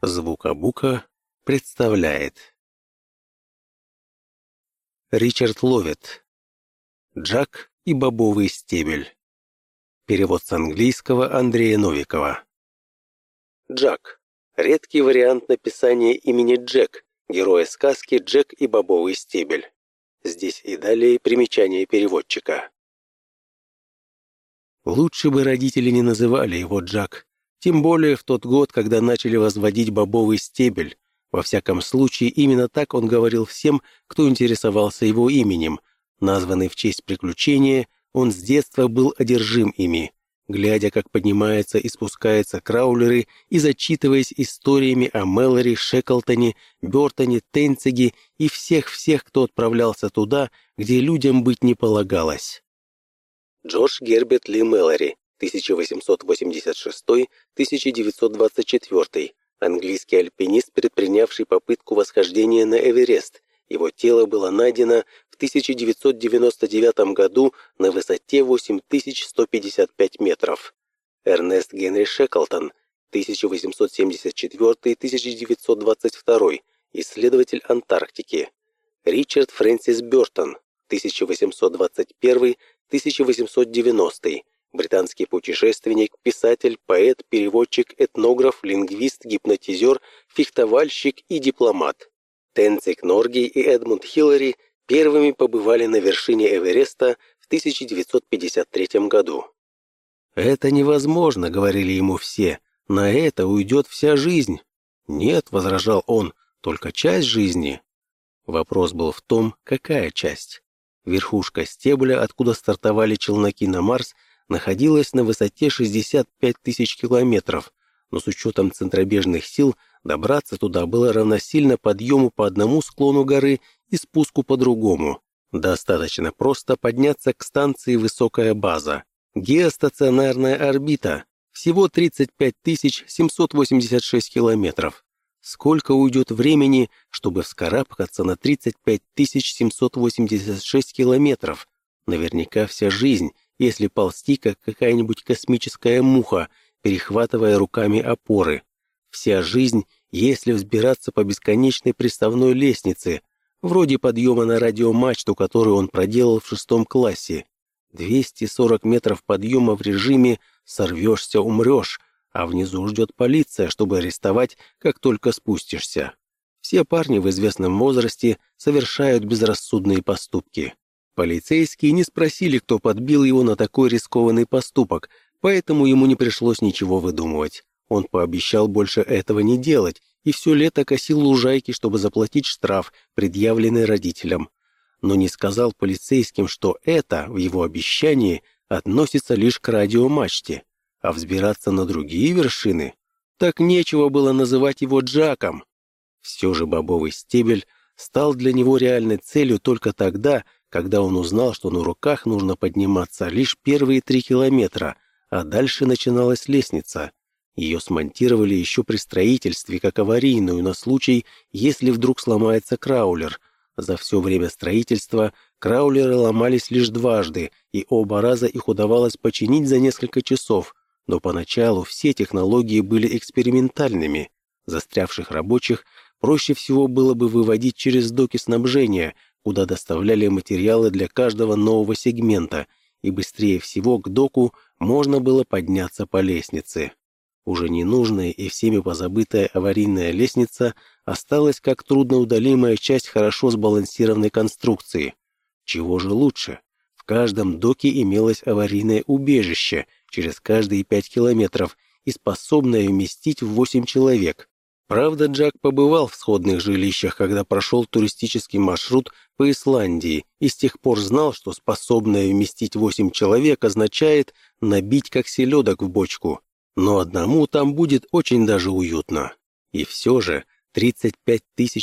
Звукобука представляет. Ричард Ловит. Джак и бобовый стебель. Перевод с английского Андрея Новикова. Джак. Редкий вариант написания имени Джек, героя сказки «Джек и бобовый стебель». Здесь и далее примечание переводчика. Лучше бы родители не называли его Джак, тем более в тот год, когда начали возводить бобовый стебель. Во всяком случае, именно так он говорил всем, кто интересовался его именем. Названный в честь приключения, он с детства был одержим ими. Глядя, как поднимаются и спускаются краулеры, и зачитываясь историями о Мэлори, Шеклтоне, Бёртоне, Тенциге и всех-всех, кто отправлялся туда, где людям быть не полагалось. Джордж Герберт Ли Мэлори, 1886-1924, английский альпинист, предпринявший попытку восхождения на Эверест. Его тело было найдено в 1999 году на высоте 8155 метров. Эрнест Генри Шеклтон, 1874-1922, исследователь Антарктики. Ричард Фрэнсис Бёртон, 1821-1890, британский путешественник, писатель, поэт, переводчик, этнограф, лингвист, гипнотизер, фехтовальщик и дипломат. Тенциг Норгей и Эдмунд Хиллари первыми побывали на вершине Эвереста в 1953 году. «Это невозможно», — говорили ему все, — «на это уйдет вся жизнь». «Нет», — возражал он, — «только часть жизни». Вопрос был в том, какая часть. Верхушка стебля, откуда стартовали челноки на Марс, находилась на высоте 65 тысяч километров, но с учетом центробежных сил добраться туда было равносильно подъему по одному склону горы и спуску по другому. Достаточно просто подняться к станции «Высокая база». Геостационарная орбита. Всего 35 786 километров. Сколько уйдет времени, чтобы вскарабкаться на 35 786 километров? Наверняка вся жизнь, если ползти, как какая-нибудь космическая муха, перехватывая руками опоры. Вся жизнь, если взбираться по бесконечной приставной лестнице, вроде подъема на радиомачту, которую он проделал в 6 классе. 240 метров подъема в режиме «сорвешься, умрешь», а внизу ждет полиция, чтобы арестовать, как только спустишься. Все парни в известном возрасте совершают безрассудные поступки. Полицейские не спросили, кто подбил его на такой рискованный поступок, поэтому ему не пришлось ничего выдумывать. Он пообещал больше этого не делать и все лето косил лужайки, чтобы заплатить штраф, предъявленный родителям. Но не сказал полицейским, что это, в его обещании, относится лишь к радиомачте. А взбираться на другие вершины? Так нечего было называть его Джаком. Все же бобовый стебель стал для него реальной целью только тогда, когда он узнал, что на руках нужно подниматься лишь первые 3 километра, а дальше начиналась лестница. Ее смонтировали еще при строительстве как аварийную на случай, если вдруг сломается краулер. За все время строительства краулеры ломались лишь дважды, и оба раза их удавалось починить за несколько часов. Но поначалу все технологии были экспериментальными. Застрявших рабочих проще всего было бы выводить через доки снабжения, куда доставляли материалы для каждого нового сегмента, и быстрее всего к доку можно было подняться по лестнице. Уже ненужная и всеми позабытая аварийная лестница осталась как трудноудалимая часть хорошо сбалансированной конструкции. Чего же лучше? В каждом доке имелось аварийное убежище через каждые 5 километров и способное вместить в 8 человек. Правда, Джак побывал в сходных жилищах, когда прошел туристический маршрут по Исландии, и с тех пор знал, что способное вместить 8 человек означает набить как селедок в бочку. Но одному там будет очень даже уютно. И все же 35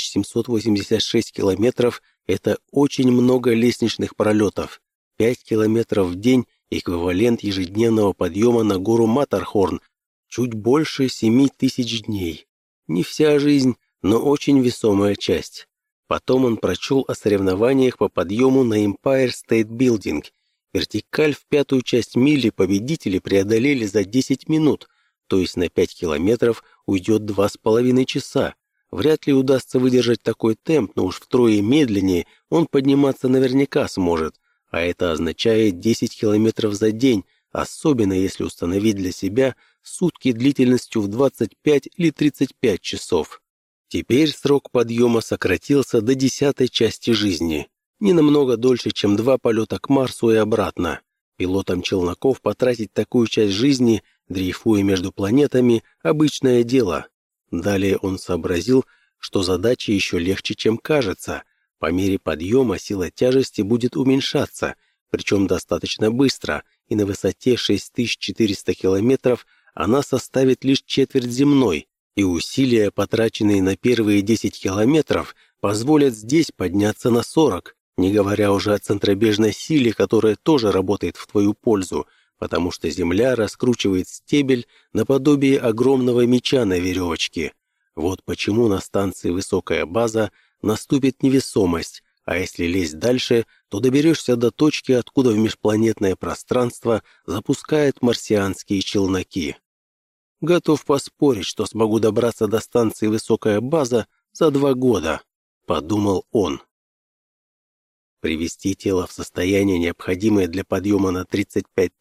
786 километров – это очень много лестничных пролетов. 5 километров в день – эквивалент ежедневного подъема на гору Маттерхорн, чуть больше 7000 дней. Не вся жизнь, но очень весомая часть. Потом он прочел о соревнованиях по подъему на Empire State Building. Вертикаль в 5-ю часть мили победители преодолели за 10 минут. то есть на 5 километров уйдет 2,5 часа. Вряд ли удастся выдержать такой темп, но уж втрое медленнее он подниматься наверняка сможет, а это означает 10 километров за день, особенно если установить для себя сутки длительностью в 25 или 35 часов. Теперь срок подъема сократился до 10-й части жизни, не намного дольше, чем 2 полета к Марсу и обратно. Пилотам челноков потратить такую часть жизни, дрейфуя между планетами, обычное дело. Далее он сообразил, что задача еще легче, чем кажется. По мере подъема сила тяжести будет уменьшаться, причем достаточно быстро, и на высоте 6400 километров она составит лишь четверть земной, и усилия, потраченные на первые 10 километров, позволят здесь подняться на 40, не говоря уже о центробежной силе, которая тоже работает в твою пользу, потому что Земля раскручивает стебель наподобие огромного мяча на веревочке. Вот почему на станции «Высокая база» наступит невесомость, а если лезть дальше, то доберешься до точки, откуда в межпланетное пространство запускают марсианские челноки. «Готов поспорить, что смогу добраться до станции «Высокая база» за 2 года», — подумал он. Привести тело в состояние, необходимое для подъема на 35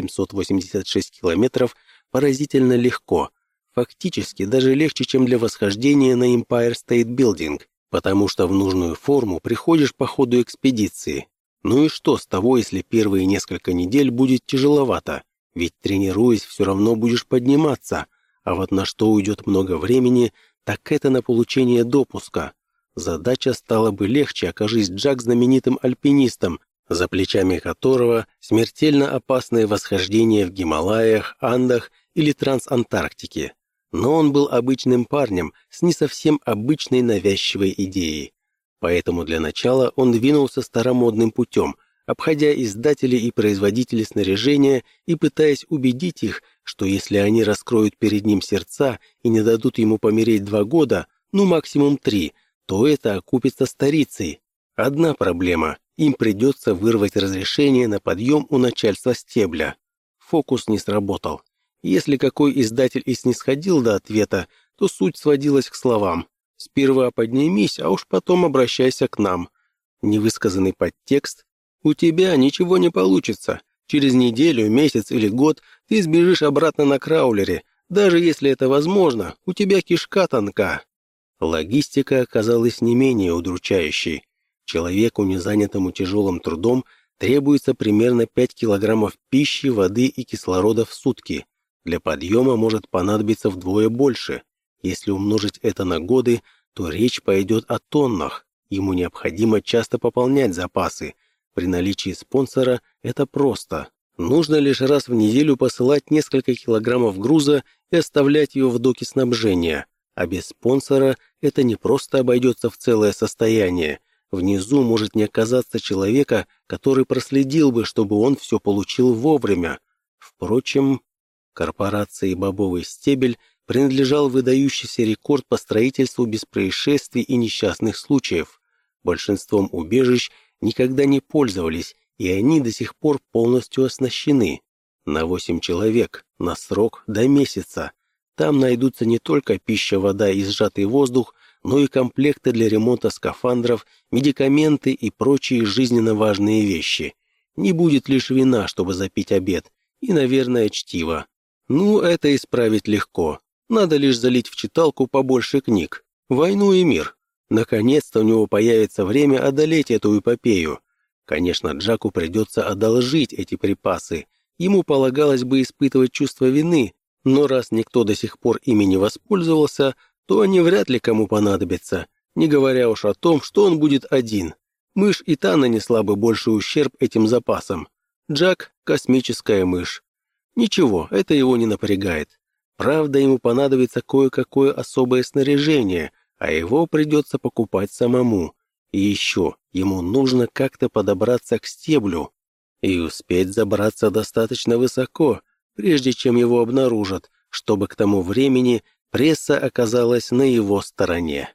786 километров, поразительно легко. Фактически даже легче, чем для восхождения на Empire State Building, потому что в нужную форму приходишь по ходу экспедиции. Ну и что с того, если первые несколько недель будет тяжеловато? Ведь тренируясь, все равно будешь подниматься, а вот на что уйдет много времени, так это на получение допуска. Задача стала бы легче, окажись Джак знаменитым альпинистом, за плечами которого смертельно опасное восхождение в Гималаях, Андах или Трансантарктике. Но он был обычным парнем с не совсем обычной навязчивой идеей. Поэтому для начала он двинулся старомодным путем, обходя издателей и производителей снаряжения и пытаясь убедить их, что если они раскроют перед ним сердца и не дадут ему помереть 2 года, ну максимум 3, то это окупится старицей. Одна проблема – им придется вырвать разрешение на подъем у начальства стебля. Фокус не сработал. Если какой издатель и снисходил до ответа, то суть сводилась к словам: «Сперва поднимись, а уж потом обращайся к нам». Невысказанный подтекст: «У тебя ничего не получится. Через неделю, месяц или год ты сбежишь обратно на краулере. Даже если это возможно, у тебя кишка тонка». Логистика оказалась не менее удручающей. Человеку, не занятому тяжелым трудом, требуется примерно 5 килограммов пищи, воды и кислорода в сутки. Для подъема может понадобиться вдвое больше. Если умножить это на годы, то речь пойдет о тоннах. Ему необходимо часто пополнять запасы. При наличии спонсора это просто. Нужно лишь раз в неделю посылать несколько килограммов груза и оставлять ее в доке снабжения. А без спонсора это не просто обойдется в целое состояние. Внизу может не оказаться человека, который проследил бы, чтобы он все получил вовремя. Впрочем, корпорации «Бобовый стебель» принадлежал выдающийся рекорд по строительству без происшествий и несчастных случаев. Большинством убежищ никогда не пользовались, и они до сих пор полностью оснащены. На 8 человек, на срок до месяца. Там найдутся не только пища, вода и сжатый воздух, но и комплекты для ремонта скафандров, медикаменты и прочие жизненно важные вещи. Не будет лишь вина, чтобы запить обед, и, наверное, чтиво. Ну, это исправить легко. Надо лишь залить в читалку побольше книг. «Войну и мир». Наконец-то у него появится время одолеть эту эпопею. Конечно, Джаку придется одолжить эти припасы. Ему полагалось бы испытывать чувство вины, но раз никто до сих пор ими не воспользовался, то они вряд ли кому понадобятся, не говоря уж о том, что он будет один. Мышь и та нанесла бы больший ущерб этим запасам. Джак – космическая мышь. Ничего, это его не напрягает. Правда, ему понадобится кое-какое особое снаряжение, а его придется покупать самому. И еще, ему нужно как-то подобраться к стеблю и успеть забраться достаточно высоко, прежде чем его обнаружат, чтобы к тому времени пресса оказалась на его стороне.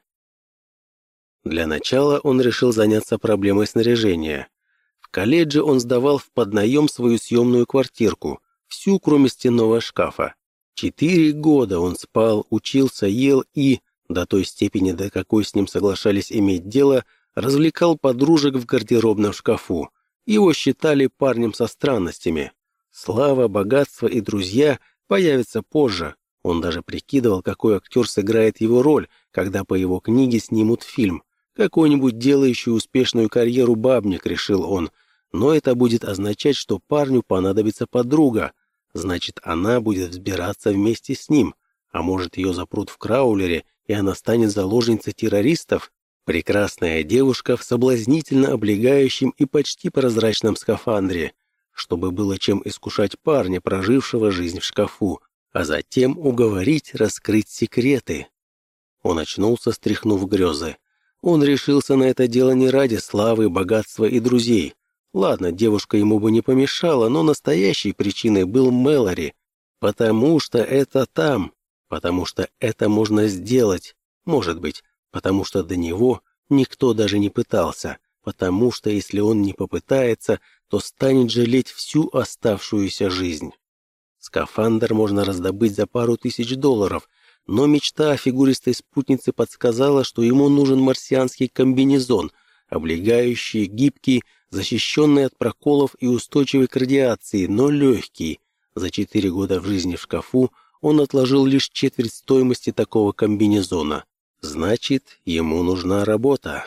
Для начала он решил заняться проблемой снаряжения. В колледже он сдавал в поднаем свою съемную квартирку, всю, кроме стенного шкафа. 4 года он спал, учился, ел и, до той степени, до какой с ним соглашались иметь дело, развлекал подружек в гардеробном шкафу. Его считали парнем со странностями. Слава, богатство и друзья появятся позже. Он даже прикидывал, какой актер сыграет его роль, когда по его книге снимут фильм. Какой-нибудь делающий успешную карьеру бабник, решил он. Но это будет означать, что парню понадобится подруга. Значит, она будет взбираться вместе с ним. А может, ее запрут в краулере, и она станет заложницей террористов? Прекрасная девушка в соблазнительно облегающем и почти прозрачном скафандре, чтобы было чем искушать парня, прожившего жизнь в шкафу, а затем уговорить раскрыть секреты. Он очнулся, стряхнув грезы. Он решился на это дело не ради славы, богатства и друзей. Ладно, девушка ему бы не помешала, но настоящей причиной был Мэлори. Потому что это там, потому что это можно сделать, может быть, потому что до него никто даже не пытался, потому что если он не попытается, то станет жалеть всю оставшуюся жизнь. Скафандр можно раздобыть за пару тысяч долларов, но мечта о фигуристой спутнице подсказала, что ему нужен марсианский комбинезон, облегающий, гибкий, защищенный от проколов и устойчивый к радиации, но легкий. За 4 года в жизни в шкафу он отложил лишь четверть стоимости такого комбинезона. Значит, ему нужна работа.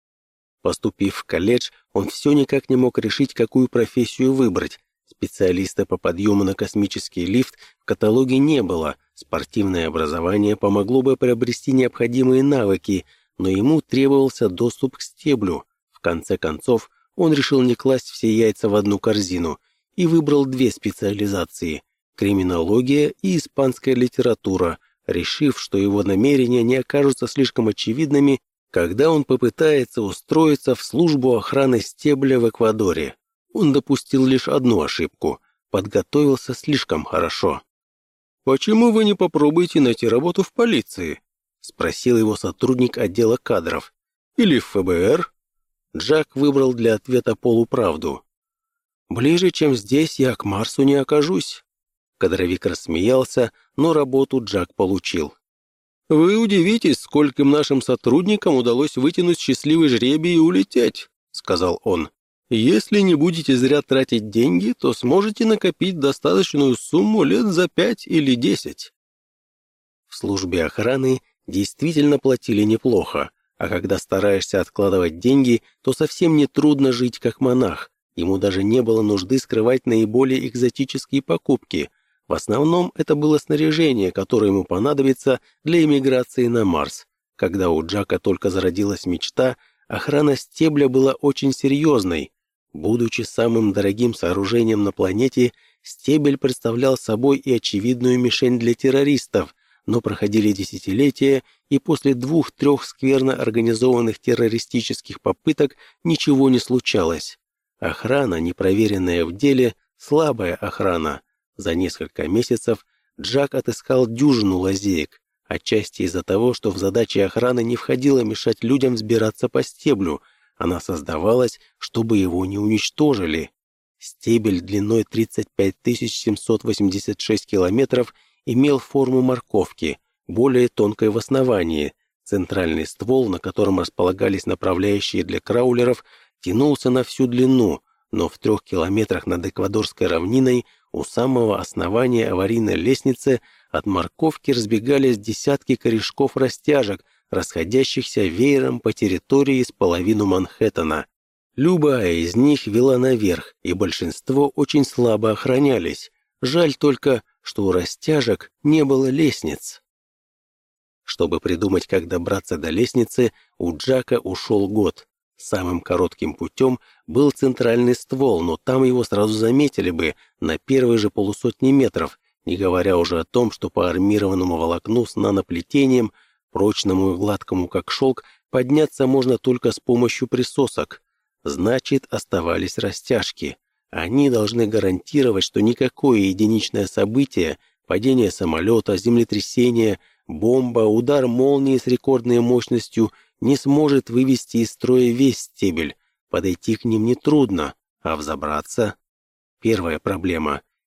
Поступив в колледж, он все никак не мог решить, какую профессию выбрать. Специалиста по подъему на космический лифт в каталоге не было. Спортивное образование помогло бы приобрести необходимые навыки, но ему требовался доступ к стеблю. В конце концов, он решил не класть все яйца в одну корзину и выбрал 2 специализации – криминология и испанская литература, решив, что его намерения не окажутся слишком очевидными, когда он попытается устроиться в службу охраны стебля в Эквадоре. Он допустил лишь одну ошибку – подготовился слишком хорошо. «Почему вы не попробуете найти работу в полиции?» – спросил его сотрудник отдела кадров. «Или в ФБР?» Джак выбрал для ответа полуправду. «Ближе, чем здесь, я к Марсу не окажусь». Кадровик рассмеялся, но работу Джак получил. «Вы удивитесь, скольким нашим сотрудникам удалось вытянуть счастливый жребий и улететь», — сказал он. «Если не будете зря тратить деньги, то сможете накопить достаточную сумму лет за 5 или 10». В службе охраны действительно платили неплохо, а когда стараешься откладывать деньги, то совсем не трудно жить как монах. Ему даже не было нужды скрывать наиболее экзотические покупки. В основном это было снаряжение, которое ему понадобится для эмиграции на Марс. Когда у Джака только зародилась мечта, охрана стебля была очень серьезной. Будучи самым дорогим сооружением на планете, стебель представлял собой и очевидную мишень для террористов, но проходили десятилетия, и после 2-3 скверно организованных террористических попыток ничего не случалось. Охрана, непроверенная в деле, слабая охрана. За несколько месяцев Джак отыскал дюжину лазеек, отчасти из-за того, что в задачи охраны не входило мешать людям взбираться по стеблю, она создавалась, чтобы его не уничтожили. Стебель длиной 35 786 километров имел форму морковки, более тонкой в основании. Центральный ствол, на котором располагались направляющие для краулеров, тянулся на всю длину, но в 3 километрах над Эквадорской равниной у самого основания аварийной лестницы от морковки разбегались десятки корешков-растяжек, расходящихся веером по территории с половину Манхэттена. Любая из них вела наверх, и большинство очень слабо охранялись. Жаль только, что у растяжек не было лестниц. Чтобы придумать, как добраться до лестницы, у Джака ушел год. Самым коротким путем был центральный ствол, но там его сразу заметили бы на первой же полусотни метров, не говоря уже о том, что по армированному волокну с наноплетением, прочному и гладкому как шелк, подняться можно только с помощью присосок. Значит, оставались растяжки. Они должны гарантировать, что никакое единичное событие, падение самолета, землетрясение, бомба, удар молнии с рекордной мощностью не сможет вывести из строя весь стебель. Подойти к ним нетрудно, а взобраться? Первая проблема.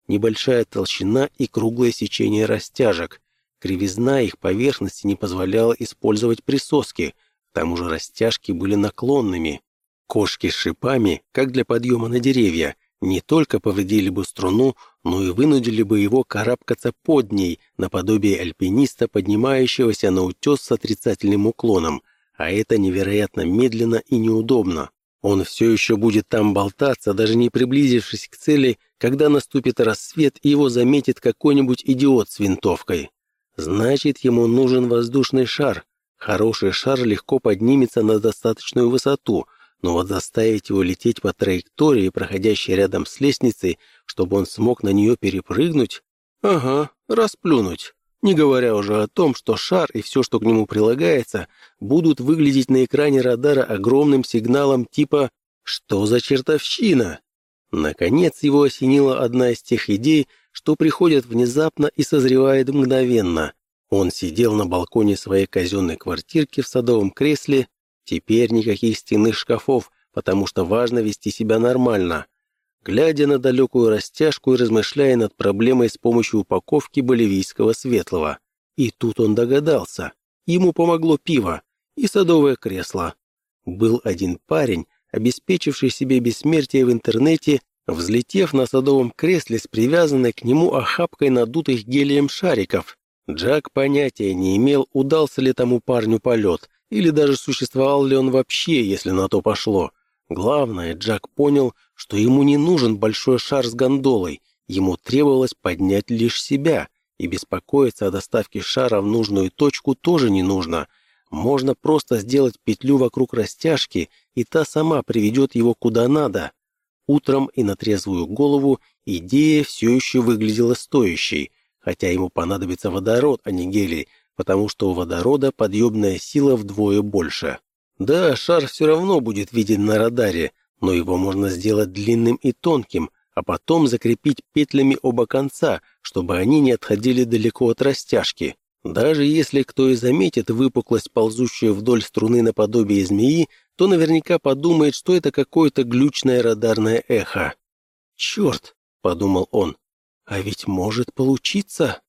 небольшая толщина и круглое сечение растяжек. Кривизна их поверхности не позволяла использовать присоски, к тому же растяжки были наклонными. Кошки с шипами, как для подъема на деревья, не только повредили бы струну, но и вынудили бы его карабкаться под ней, наподобие альпиниста, поднимающегося на утес с отрицательным уклоном, а это невероятно медленно и неудобно. Он все еще будет там болтаться, даже не приблизившись к цели, когда наступит рассвет и его заметит какой-нибудь идиот с винтовкой. Значит, ему нужен воздушный шар. Хороший шар легко поднимется на достаточную высоту, но вот заставить его лететь по траектории, проходящей рядом с лестницей, чтобы он смог на нее перепрыгнуть? Ага, расплюнуть. Не говоря уже о том, что шар и все, что к нему прилагается, будут выглядеть на экране радара огромным сигналом типа «Что за чертовщина?». Наконец его осенила одна из тех идей, что приходят внезапно и созревает мгновенно. Он сидел на балконе своей казенной квартирки в садовом кресле. Теперь никаких стенных шкафов, потому что важно вести себя нормально. Глядя на далекую растяжку и размышляя над проблемой с помощью упаковки боливийского светлого. И тут он догадался. Ему помогло пиво и садовое кресло. Был один парень, обеспечивший себе бессмертие в интернете, взлетев на садовом кресле с привязанной к нему охапкой надутых гелием шариков. Джак понятия не имел, удался ли тому парню полет, или даже существовал ли он вообще, если на то пошло. Главное, Джак понял, что ему не нужен большой шар с гондолой, ему требовалось поднять лишь себя, и беспокоиться о доставке шара в нужную точку тоже не нужно. Можно просто сделать петлю вокруг растяжки, и та сама приведет его куда надо. Утром и на трезвую голову идея все еще выглядела стоящей, хотя ему понадобится водород, а не гелий, потому что у водорода подъемная сила вдвое больше. Да, шар все равно будет виден на радаре, но его можно сделать длинным и тонким, а потом закрепить петлями оба конца, чтобы они не отходили далеко от растяжки. Даже если кто и заметит выпуклость, ползущую вдоль струны наподобие змеи, то наверняка подумает, что это какое-то глючное радарное эхо. «Черт!» — подумал он. «А ведь может получиться!»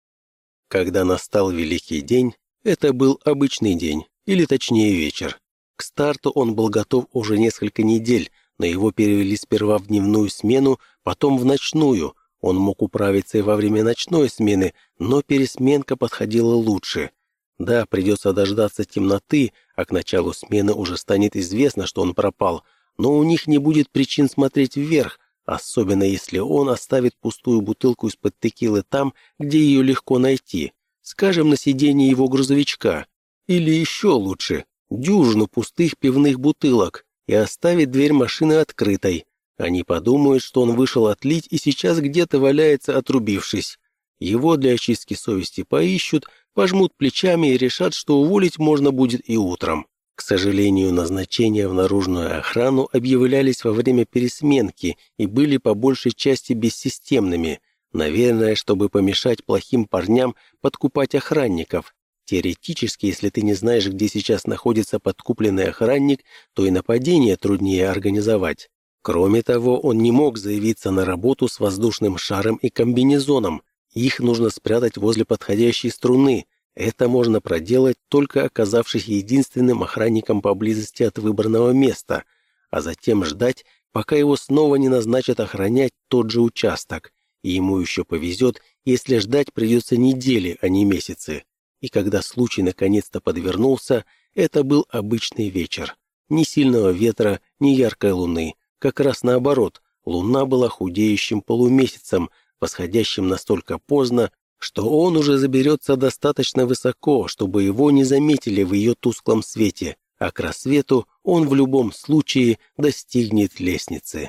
Когда настал великий день, это был обычный день, или точнее вечер. К старту он был готов уже несколько недель, но его перевели сперва в дневную смену, потом в ночную. Он мог управиться и во время ночной смены, но пересменка подходила лучше. Да, придется дождаться темноты, а к началу смены уже станет известно, что он пропал, но у них не будет причин смотреть вверх, особенно если он оставит пустую бутылку из-под текилы там, где ее легко найти, скажем, на сиденье его грузовичка. Или еще лучше, дюжину пустых пивных бутылок, и оставить дверь машины открытой. Они подумают, что он вышел отлить и сейчас где-то валяется, отрубившись. Его для очистки совести поищут, пожмут плечами и решат, что уволить можно будет и утром. К сожалению, назначения в наружную охрану объявлялись во время пересменки и были по большей части бессистемными, наверное, чтобы помешать плохим парням подкупать охранников. Теоретически, если ты не знаешь, где сейчас находится подкупленный охранник, то и нападение труднее организовать. Кроме того, он не мог заявиться на работу с воздушным шаром и комбинезоном. Их нужно спрятать возле подходящей струны. Это можно проделать, только оказавшись единственным охранником поблизости от выбранного места, а затем ждать, пока его снова не назначат охранять тот же участок. И ему еще повезет, если ждать придется недели, а не месяцы. И когда случай наконец-то подвернулся, это был обычный вечер. Ни сильного ветра, ни яркой луны. Как раз наоборот, луна была худеющим полумесяцем, восходящим настолько поздно, что он уже заберется достаточно высоко, чтобы его не заметили в ее тусклом свете, а к рассвету он в любом случае достигнет лестницы.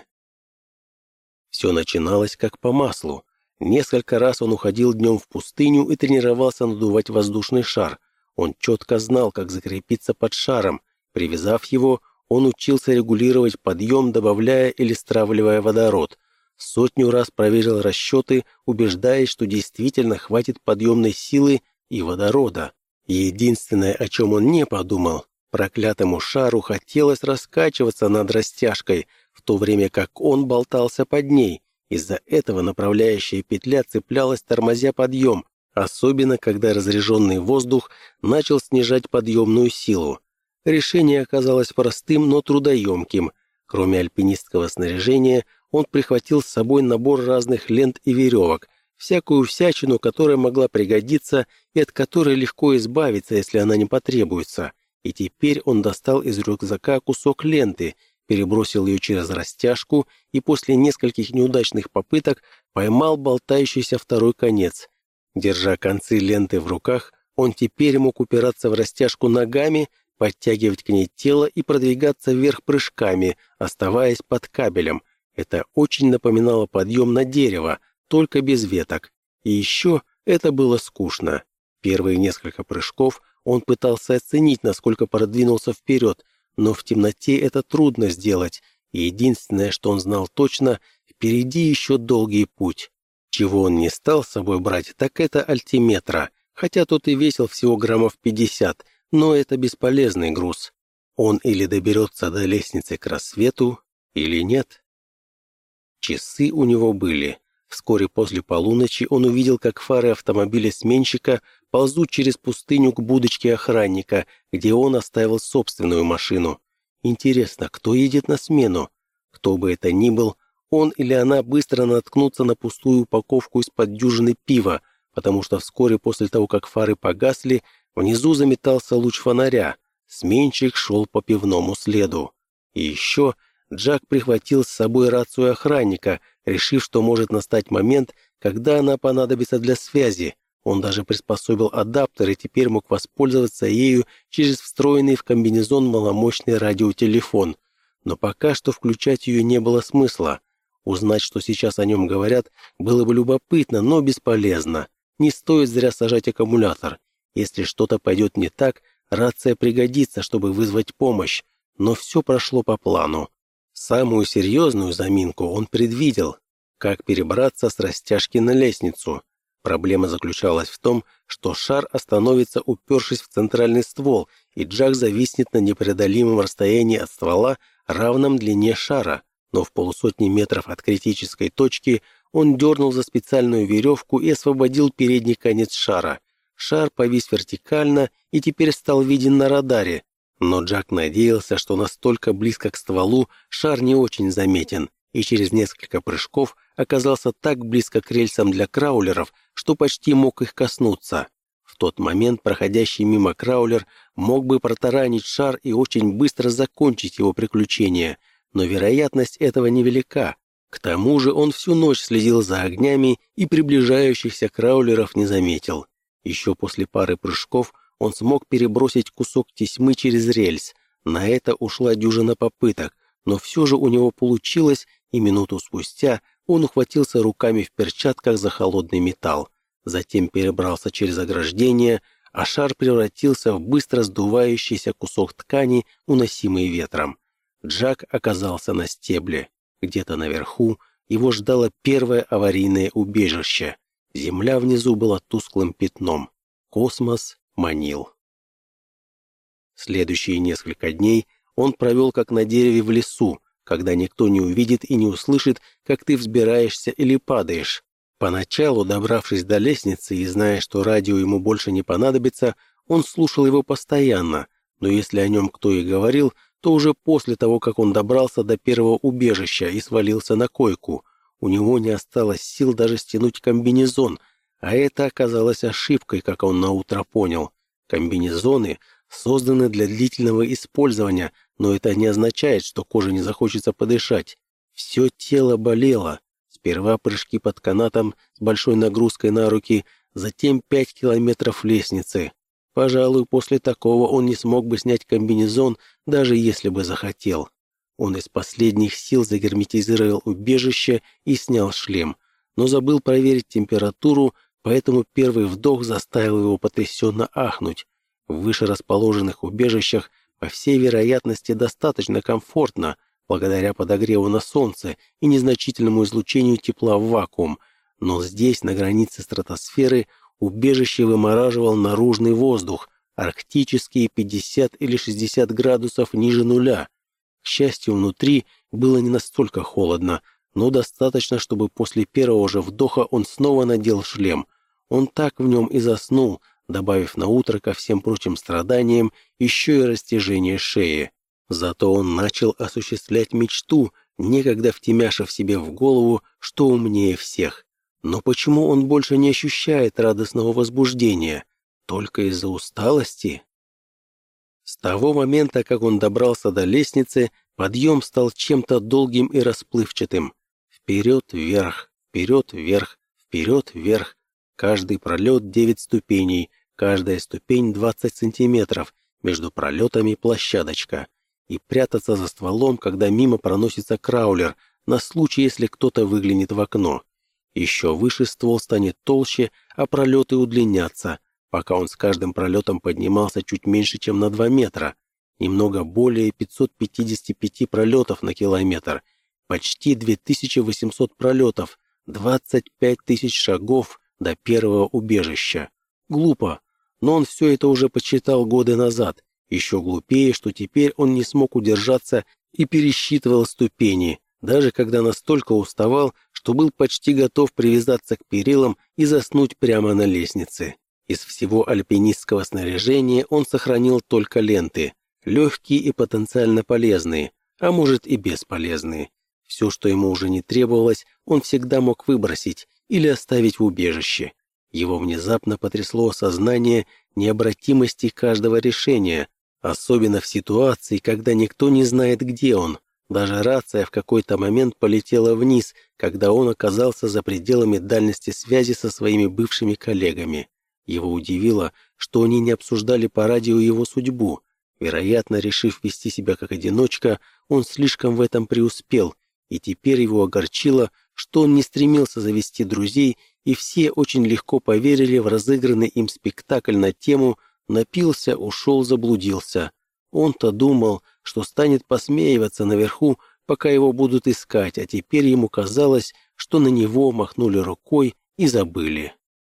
Все начиналось как по маслу. Несколько раз он уходил днем в пустыню и тренировался надувать воздушный шар. Он четко знал, как закрепиться под шаром. Привязав его, он учился регулировать подъем, добавляя или стравливая водород. 100 раз проверил расчеты, убеждаясь, что действительно хватит подъемной силы и водорода. Единственное, о чем он не подумал, проклятому шару хотелось раскачиваться над растяжкой, в то время как он болтался под ней, Из-за этого направляющая петля цеплялась, тормозя подъем, особенно когда разряженный воздух начал снижать подъемную силу. Решение оказалось простым, но трудоемким. Кроме альпинистского снаряжения, он прихватил с собой набор разных лент и веревок, всякую всячину, которая могла пригодиться и от которой легко избавиться, если она не потребуется. И теперь он достал из рюкзака кусок ленты, перебросил ее через растяжку и после нескольких неудачных попыток поймал болтающийся второй конец. Держа концы ленты в руках, он теперь мог упираться в растяжку ногами, подтягивать к ней тело и продвигаться вверх прыжками, оставаясь под кабелем. Это очень напоминало подъем на дерево, только без веток. И еще это было скучно. Первые несколько прыжков он пытался оценить, насколько продвинулся вперед, но в темноте это трудно сделать, и единственное, что он знал точно, впереди еще долгий путь. Чего он не стал с собой брать, так это альтиметра, хотя тот и весил всего граммов 50, но это бесполезный груз. Он или доберется до лестницы к рассвету, или нет. Часы у него были. Вскоре после полуночи он увидел, как фары автомобиля сменщика ползут через пустыню к будочке охранника, где он оставил собственную машину. Интересно, кто едет на смену? Кто бы это ни был, он или она быстро наткнутся на пустую упаковку из-под дюжины пива, потому что вскоре после того, как фары погасли, внизу заметался луч фонаря. Сменщик шел по пивному следу. И еще Джак прихватил с собой рацию охранника, решив, что может настать момент, когда она понадобится для связи. Он даже приспособил адаптер и теперь мог воспользоваться ею через встроенный в комбинезон маломощный радиотелефон. Но пока что включать ее не было смысла. Узнать, что сейчас о нем говорят, было бы любопытно, но бесполезно. Не стоит зря сажать аккумулятор. Если что-то пойдет не так, рация пригодится, чтобы вызвать помощь. Но все прошло по плану. Самую серьезную заминку он предвидел. Как перебраться с растяжки на лестницу. Проблема заключалась в том, что шар остановится, упершись в центральный ствол, и Джак зависнет на непреодолимом расстоянии от ствола, равном длине шара. Но в полусотни метров от критической точки он дернул за специальную веревку и освободил передний конец шара. Шар повис вертикально и теперь стал виден на радаре. Но Джак надеялся, что настолько близко к стволу шар не очень заметен, и через несколько прыжков оказался так близко к рельсам для краулеров, что почти мог их коснуться. В тот момент проходящий мимо краулер мог бы протаранить шар и очень быстро закончить его приключение, но вероятность этого невелика. К тому же он всю ночь следил за огнями и приближающихся краулеров не заметил. Еще после пары прыжков он смог перебросить кусок тесьмы через рельс. На это ушла дюжина попыток, но все же у него получилось, и минуту спустя он ухватился руками в перчатках за холодный металл. Затем перебрался через ограждение, а шар превратился в быстро сдувающийся кусок ткани, уносимый ветром. Джак оказался на стебле. Где-то наверху его ждало первое аварийное убежище. Земля внизу была тусклым пятном. Космос манил. Следующие несколько дней он провел как на дереве в лесу, когда никто не увидит и не услышит, как ты взбираешься или падаешь. Поначалу, добравшись до лестницы и зная, что радио ему больше не понадобится, он слушал его постоянно, но если о нем кто и говорил, то уже после того, как он добрался до первого убежища и свалился на койку. У него не осталось сил даже стянуть комбинезон, а это оказалось ошибкой, как он наутро понял. Комбинезоны созданы для длительного использования, но это не означает, что коже не захочется подышать. Все тело болело. Сперва прыжки под канатом с большой нагрузкой на руки, затем 5 километров лестницы. Пожалуй, после такого он не смог бы снять комбинезон, даже если бы захотел. Он из последних сил загерметизировал убежище и снял шлем, но забыл проверить температуру, поэтому первый вдох заставил его потрясенно ахнуть. В выше расположенных убежищах, по всей вероятности, достаточно комфортно, благодаря подогреву на солнце и незначительному излучению тепла в вакуум, но здесь, на границе стратосферы, убежище вымораживал наружный воздух, арктические 50 или 60 градусов ниже нуля. К счастью, внутри было не настолько холодно, но достаточно, чтобы после первого же вдоха он снова надел шлем. Он так в нем и заснул, добавив на утро ко всем прочим страданиям еще и растяжение шеи. Зато он начал осуществлять мечту, некогда втемяшив себе в голову, что умнее всех. Но почему он больше не ощущает радостного возбуждения? Только из-за усталости? С того момента, как он добрался до лестницы, подъем стал чем-то долгим и расплывчатым. Вперед-вверх, вперед-вверх, вперед-вверх. Каждый пролет 9 ступеней, каждая ступень 20 сантиметров, между пролетами площадочка. И прятаться за стволом, когда мимо проносится краулер, на случай, если кто-то выглянет в окно. Еще выше ствол станет толще, а пролеты удлинятся, пока он с каждым пролетом поднимался чуть меньше, чем на 2 метра. Немного более 555 пролетов на километр, почти 2800 пролетов, 25 тысяч шагов до первого убежища. Глупо, но он все это уже подсчитал годы назад. Еще глупее, что теперь он не смог удержаться и пересчитывал ступени, даже когда настолько уставал, что был почти готов привязаться к перилам и заснуть прямо на лестнице. Из всего альпинистского снаряжения он сохранил только ленты, легкие и потенциально полезные, а может и бесполезные. Все, что ему уже не требовалось, он всегда мог выбросить или оставить в убежище. Его внезапно потрясло осознание необратимости каждого решения, особенно в ситуации, когда никто не знает, где он. Даже рация в какой-то момент полетела вниз, когда он оказался за пределами дальности связи со своими бывшими коллегами. Его удивило, что они не обсуждали по радио его судьбу. Вероятно, решив вести себя как одиночка, он слишком в этом преуспел, и теперь его огорчило, что он не стремился завести друзей, и все очень легко поверили в разыгранный им спектакль на тему «Напился, ушел, заблудился». Он-то думал, что станет посмеиваться наверху, пока его будут искать, а теперь ему казалось, что на него махнули рукой и забыли.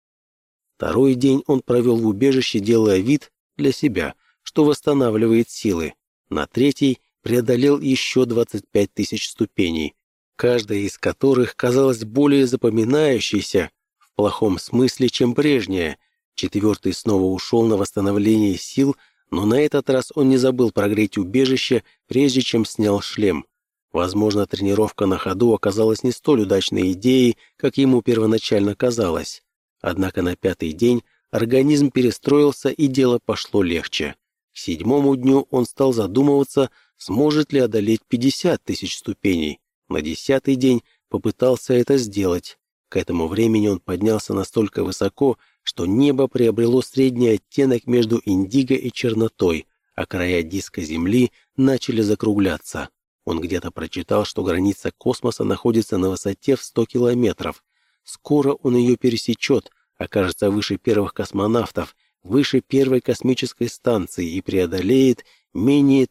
Второй день он провел в убежище, делая вид для себя, что восстанавливает силы. На третий преодолел еще 25 тысяч ступеней, каждая из которых казалась более запоминающейся, в плохом смысле, чем прежняя. Четвертый снова ушел на восстановление сил, но на этот раз он не забыл прогреть убежище, прежде чем снял шлем. Возможно, тренировка на ходу оказалась не столь удачной идеей, как ему первоначально казалось. Однако на 5-й день организм перестроился, и дело пошло легче. К 7-му дню он стал задумываться, сможет ли одолеть 50 тысяч ступеней. На 10-й день попытался это сделать. К этому времени он поднялся настолько высоко, что небо приобрело средний оттенок между индиго и чернотой, а края диска Земли начали закругляться. Он где-то прочитал, что граница космоса находится на высоте в 100 километров. Скоро он ее пересечет, окажется выше первых космонавтов, выше первой космической станции и преодолеет менее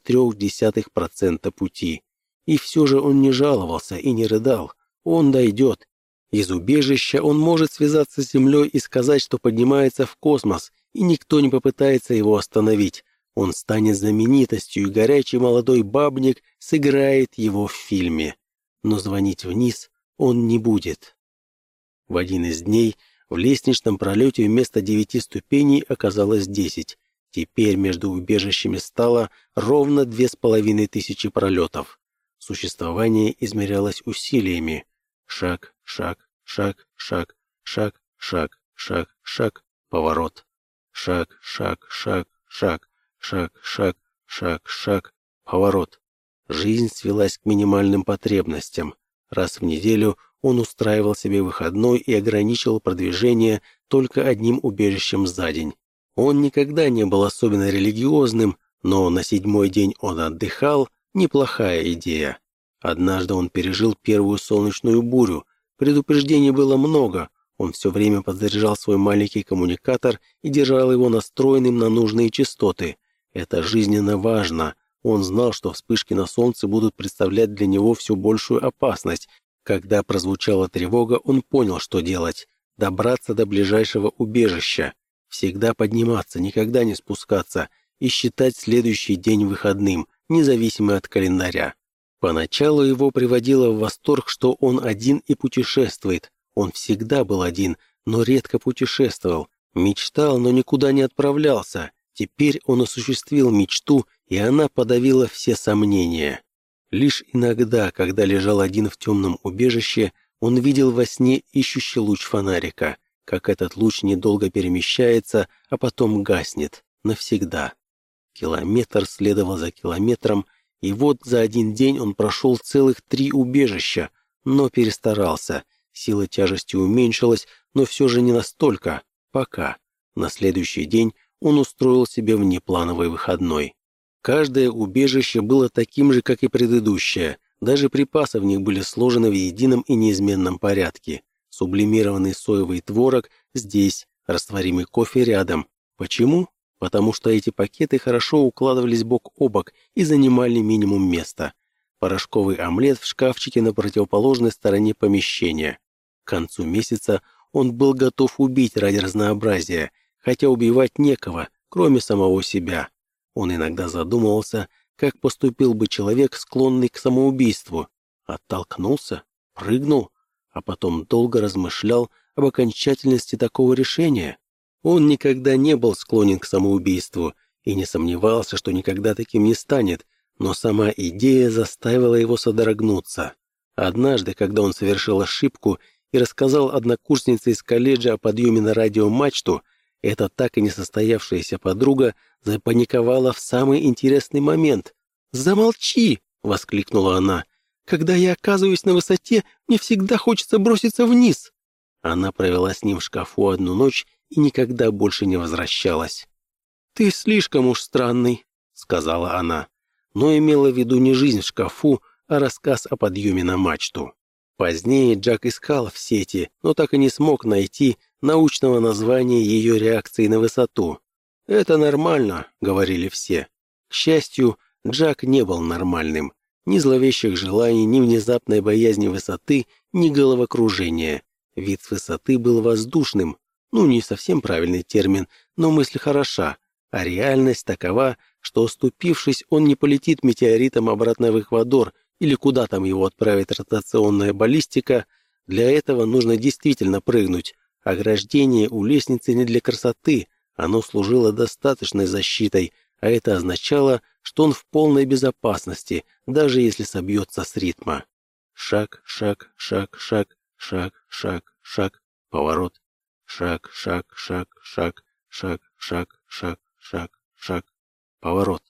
0,3% пути. И все же он не жаловался и не рыдал. Он дойдет. Из убежища он может связаться с Землей и сказать, что поднимается в космос, и никто не попытается его остановить. Он станет знаменитостью, и горячий молодой бабник сыграет его в фильме. Но звонить вниз он не будет. В один из дней в лестничном пролете вместо 9 ступеней оказалось 10. Теперь между убежищами стало ровно 2500 пролетов. Существование измерялось усилиями. Шаг, шаг, шаг, шаг, шаг, шаг, шаг, шаг, поворот. Шаг, шаг, шаг, шаг, шаг, шаг, шаг, шаг, поворот. Жизнь свелась к минимальным потребностям. Раз в неделю он устраивал себе выходной и ограничивал продвижение только одним убежищем за день. Он никогда не был особенно религиозным, но на 7-й день он отдыхал. Неплохая идея. Однажды он пережил первую солнечную бурю. Предупреждений было много. Он все время подзаряжал свой маленький коммуникатор и держал его настроенным на нужные частоты. Это жизненно важно. Он знал, что вспышки на солнце будут представлять для него все большую опасность. Когда прозвучала тревога, он понял, что делать. Добраться до ближайшего убежища. Всегда подниматься, никогда не спускаться. И считать следующий день выходным, независимо от календаря. Поначалу его приводило в восторг, что он один и путешествует. Он всегда был один, но редко путешествовал. Мечтал, но никуда не отправлялся. Теперь он осуществил мечту, и она подавила все сомнения. Лишь иногда, когда лежал один в темном убежище, он видел во сне ищущий луч фонарика, как этот луч недолго перемещается, а потом гаснет навсегда. Километр следовал за километром, и вот за один день он прошел целых 3 убежища, но перестарался. Сила тяжести уменьшилась, но все же не настолько. Пока. На следующий день он устроил себе внеплановый выходной. Каждое убежище было таким же, как и предыдущее. Даже припасы в них были сложены в едином и неизменном порядке. Сублимированный соевый творог здесь, растворимый кофе рядом. Почему? Потому что эти пакеты хорошо укладывались бок о бок и занимали минимум места. Порошковый омлет в шкафчике на противоположной стороне помещения. К концу месяца он был готов убить ради разнообразия, хотя убивать некого, кроме самого себя. Он иногда задумывался, как поступил бы человек, склонный к самоубийству. Оттолкнулся? Прыгнул? А потом долго размышлял об окончательности такого решения. Он никогда не был склонен к самоубийству и не сомневался, что никогда таким не станет, но сама идея заставила его содрогнуться. Однажды, когда он совершил ошибку и рассказал однокурснице из колледжа о подъеме на радиомачту, эта так и не состоявшаяся подруга запаниковала в самый интересный момент. «Замолчи!» — воскликнула она. «Когда я оказываюсь на высоте, мне всегда хочется броситься вниз!» Она провела с ним в шкафу одну ночь и никогда больше не возвращалась. «Ты слишком уж странный», — сказала она, но имела в виду не жизнь в шкафу, а рассказ о подъеме на мачту. Позднее Джак искал в сети, но так и не смог найти научного названия ее реакции на высоту. «Это нормально», — говорили все. К счастью, Джак не был нормальным. Ни зловещих желаний, ни внезапной боязни высоты, ни головокружения. Вид с высоты был воздушным. Не совсем правильный термин, но мысль хороша. А реальность такова, что, оступившись, он не полетит метеоритом обратно в Эквадор или куда там его отправит ротационная баллистика. Для этого нужно действительно прыгнуть. Ограждение у лестницы не для красоты, оно служило достаточной защитой, а это означало, что он в полной безопасности, даже если собьется с ритма. Шаг, шаг, шаг, шаг, шаг, шаг, шаг, поворот. Шаг, шаг, шаг, шаг, шаг, шаг, шаг, шаг, шаг, поворот.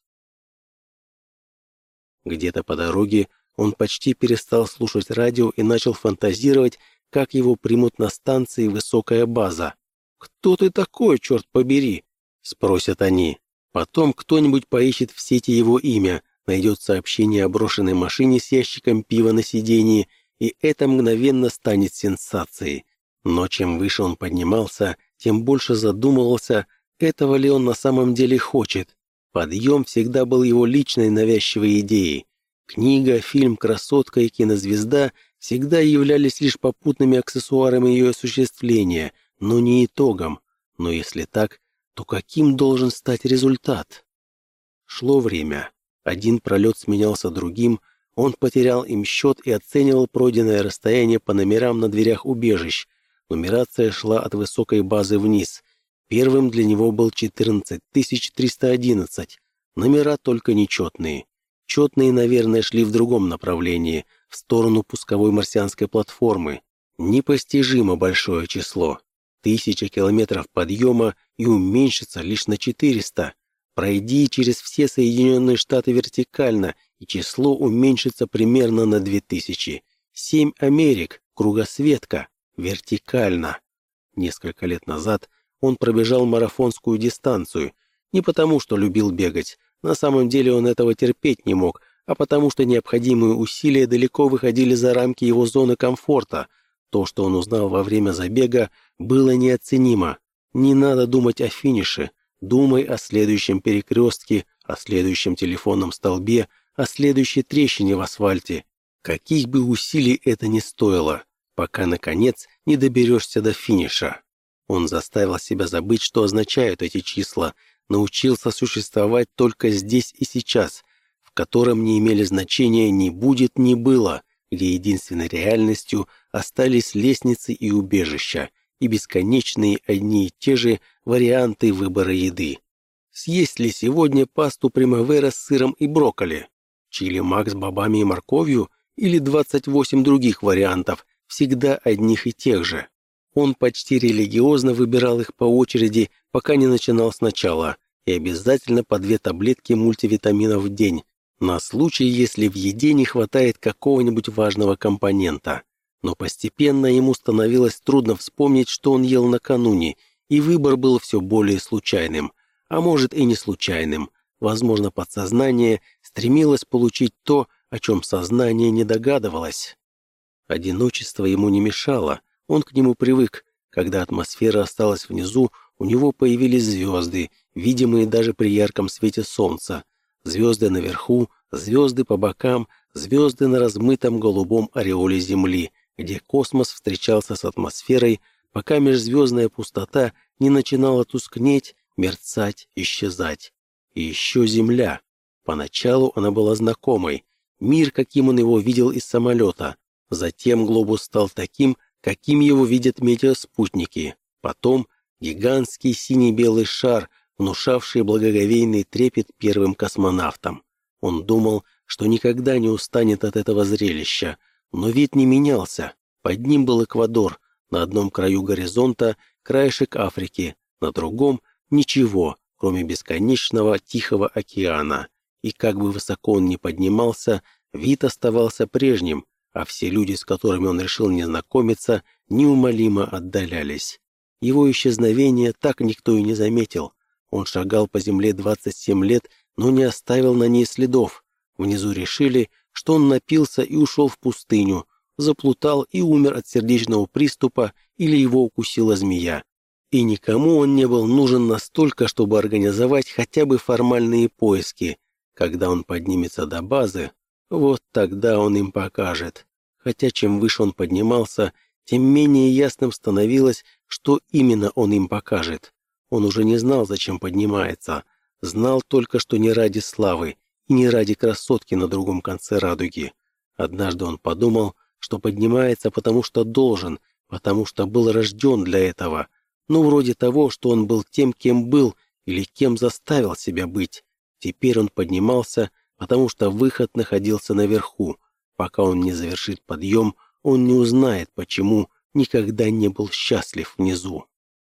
Где-то по дороге он почти перестал слушать радио и начал фантазировать, как его примут на станции «Высокая база». «Кто ты такой, черт побери?» — спросят они. Потом кто-нибудь поищет в сети его имя, найдет сообщение о брошенной машине с ящиком пива на сиденье, и это мгновенно станет сенсацией. Но чем выше он поднимался, тем больше задумывался, этого ли он на самом деле хочет. Подъем всегда был его личной навязчивой идеей. Книга, фильм, красотка и кинозвезда всегда являлись лишь попутными аксессуарами ее осуществления, но не итогом. Но если так, то каким должен стать результат? Шло время. Один пролет сменялся другим, он потерял им счет и оценивал пройденное расстояние по номерам на дверях убежищ. Нумерация шла от высокой базы вниз. Первым для него был 14311. Номера только нечетные. Четные, наверное, шли в другом направлении, в сторону пусковой марсианской платформы. Непостижимо большое число. 1000 километров подъема и уменьшится лишь на 400. Пройди через все Соединенные Штаты вертикально, и число уменьшится примерно на 2000. 7 Америк, кругосветка, вертикально. Несколько лет назад он пробежал марафонскую дистанцию. Не потому, что любил бегать. На самом деле он этого терпеть не мог, а потому что необходимые усилия далеко выходили за рамки его зоны комфорта. То, что он узнал во время забега, было неоценимо. Не надо думать о финише. Думай о следующем перекрестке, о следующем телефонном столбе, о следующей трещине в асфальте. Каких бы усилий это ни стоило, пока, наконец, не доберешься до финиша. Он заставил себя забыть, что означают эти числа, научился существовать только здесь и сейчас. В в котором не имели значения ни будет, ни было, где единственной реальностью остались лестницы и убежища, и бесконечные одни и те же варианты выбора еды. Съесть ли сегодня пасту примавера с сыром и брокколи? Чили Макс с бобами и морковью? Или 28 других вариантов, всегда одних и тех же? Он почти религиозно выбирал их по очереди, пока не начинал сначала, и обязательно по 2 таблетки мультивитаминов в день, на случай, если в еде не хватает какого-нибудь важного компонента. Но постепенно ему становилось трудно вспомнить, что он ел накануне, и выбор был все более случайным, а может и не случайным. Возможно, подсознание стремилось получить то, о чем сознание не догадывалось. Одиночество ему не мешало, он к нему привык. Когда атмосфера осталась внизу, у него появились звезды, видимые даже при ярком свете солнца. Звезды наверху, звезды по бокам, звезды на размытом голубом ореоле Земли, где космос встречался с атмосферой, пока межзвездная пустота не начинала тускнеть, мерцать, исчезать. И еще Земля. Поначалу она была знакомой. Мир, каким он его видел из самолета. Затем глобус стал таким, каким его видят метеоспутники. Потом гигантский синий-белый шар, внушавший благоговейный трепет первым космонавтам. Он думал, что никогда не устанет от этого зрелища, но вид не менялся. Под ним был Эквадор, на одном краю горизонта краешек Африки, на другом — ничего, кроме бесконечного Тихого океана. И как бы высоко он ни поднимался, вид оставался прежним, а все люди, с которыми он решил не знакомиться, неумолимо отдалялись. Его исчезновение так никто и не заметил. Он шагал по земле 27 лет, но не оставил на ней следов. Внизу решили, что он напился и ушел в пустыню, заплутал и умер от сердечного приступа или его укусила змея. И никому он не был нужен настолько, чтобы организовать хотя бы формальные поиски. Когда он поднимется до базы, вот тогда он им покажет. Хотя чем выше он поднимался, тем менее ясным становилось, что именно он им покажет. Он уже не знал, зачем поднимается. Знал только, что не ради славы и не ради красотки на другом конце радуги. Однажды он подумал, что поднимается, потому что должен, потому что был рожден для этого. Ну, вроде того, что он был тем, кем был, или кем заставил себя быть. Теперь он поднимался, потому что выход находился наверху. Пока он не завершит подъем, он не узнает, почему никогда не был счастлив внизу.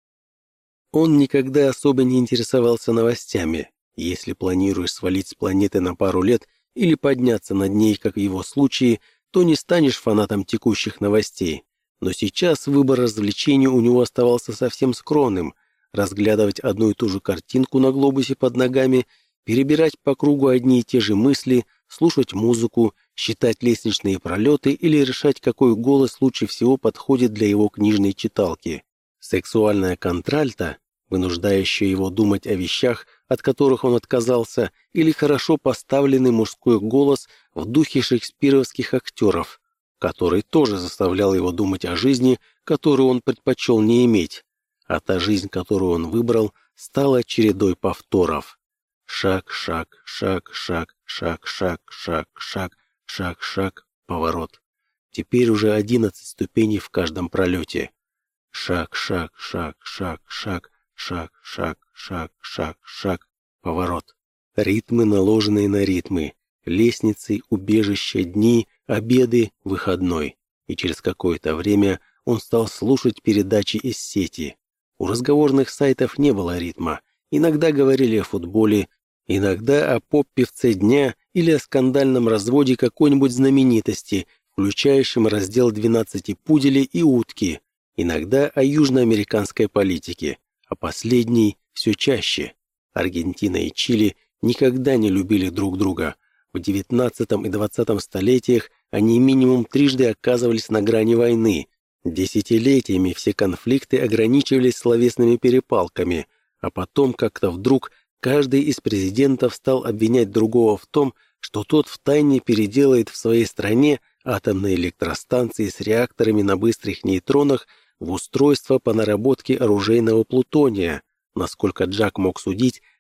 Он никогда особо не интересовался новостями. Если планируешь свалить с планеты на пару лет или подняться над ней, как в его случае, то не станешь фанатом текущих новостей. Но сейчас выбор развлечений у него оставался совсем скромным. Разглядывать одну и ту же картинку на глобусе под ногами, перебирать по кругу одни и те же мысли, слушать музыку, считать лестничные пролеты или решать, какой голос лучше всего подходит для его книжной читалки. Сексуальная контральта, вынуждающая его думать о вещах, от которых он отказался, или хорошо поставленный мужской голос в духе шекспировских актеров, который тоже заставлял его думать о жизни, которую он предпочел не иметь. А та жизнь, которую он выбрал, стала чередой повторов. Шаг, шаг, шаг, шаг, шаг, шаг, шаг, шаг, шаг, шаг, поворот. Теперь уже 11 ступеней в каждом пролете. Шаг, шаг, шаг, шаг, шаг, шаг, шаг, шаг, шаг, шаг, поворот. Ритмы, наложенные на ритмы. Лестницы, убежища, дни, обеды, выходной. И через какое-то время он стал слушать передачи из сети. У разговорных сайтов не было ритма. Иногда говорили о футболе, иногда о поп-певце дня или о скандальном разводе какой-нибудь знаменитости, включающем раздел 12 пуделей и утки, иногда о южноамериканской политике, а последней все чаще. Аргентина и Чили никогда не любили друг друга. В XIX и XX столетиях они минимум трижды оказывались на грани войны. Десятилетиями все конфликты ограничивались словесными перепалками, а потом как-то вдруг каждый из президентов стал обвинять другого в том, что тот втайне переделает в своей стране атомные электростанции с реакторами на быстрых нейтронах в устройство по наработке оружейного плутония. Насколько Джак мог судить,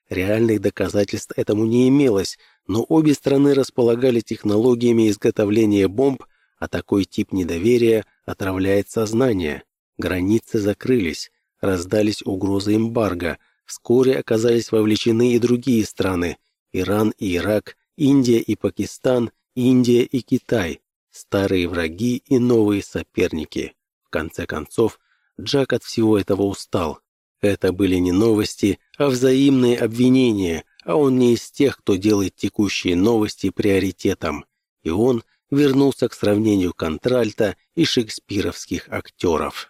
Реальных доказательств этому не имелось, но обе страны располагали технологиями изготовления бомб, а такой тип недоверия отравляет сознание. Границы закрылись, раздались угрозы эмбарго, вскоре оказались вовлечены и другие страны – Иран и Ирак, Индия и Пакистан, Индия и Китай, старые враги и новые соперники. В конце концов, Джак от всего этого устал. Это были не новости, а взаимные обвинения, а он не из тех, кто делает текущие новости приоритетом. И он вернулся к сравнению контральта и шекспировских актеров.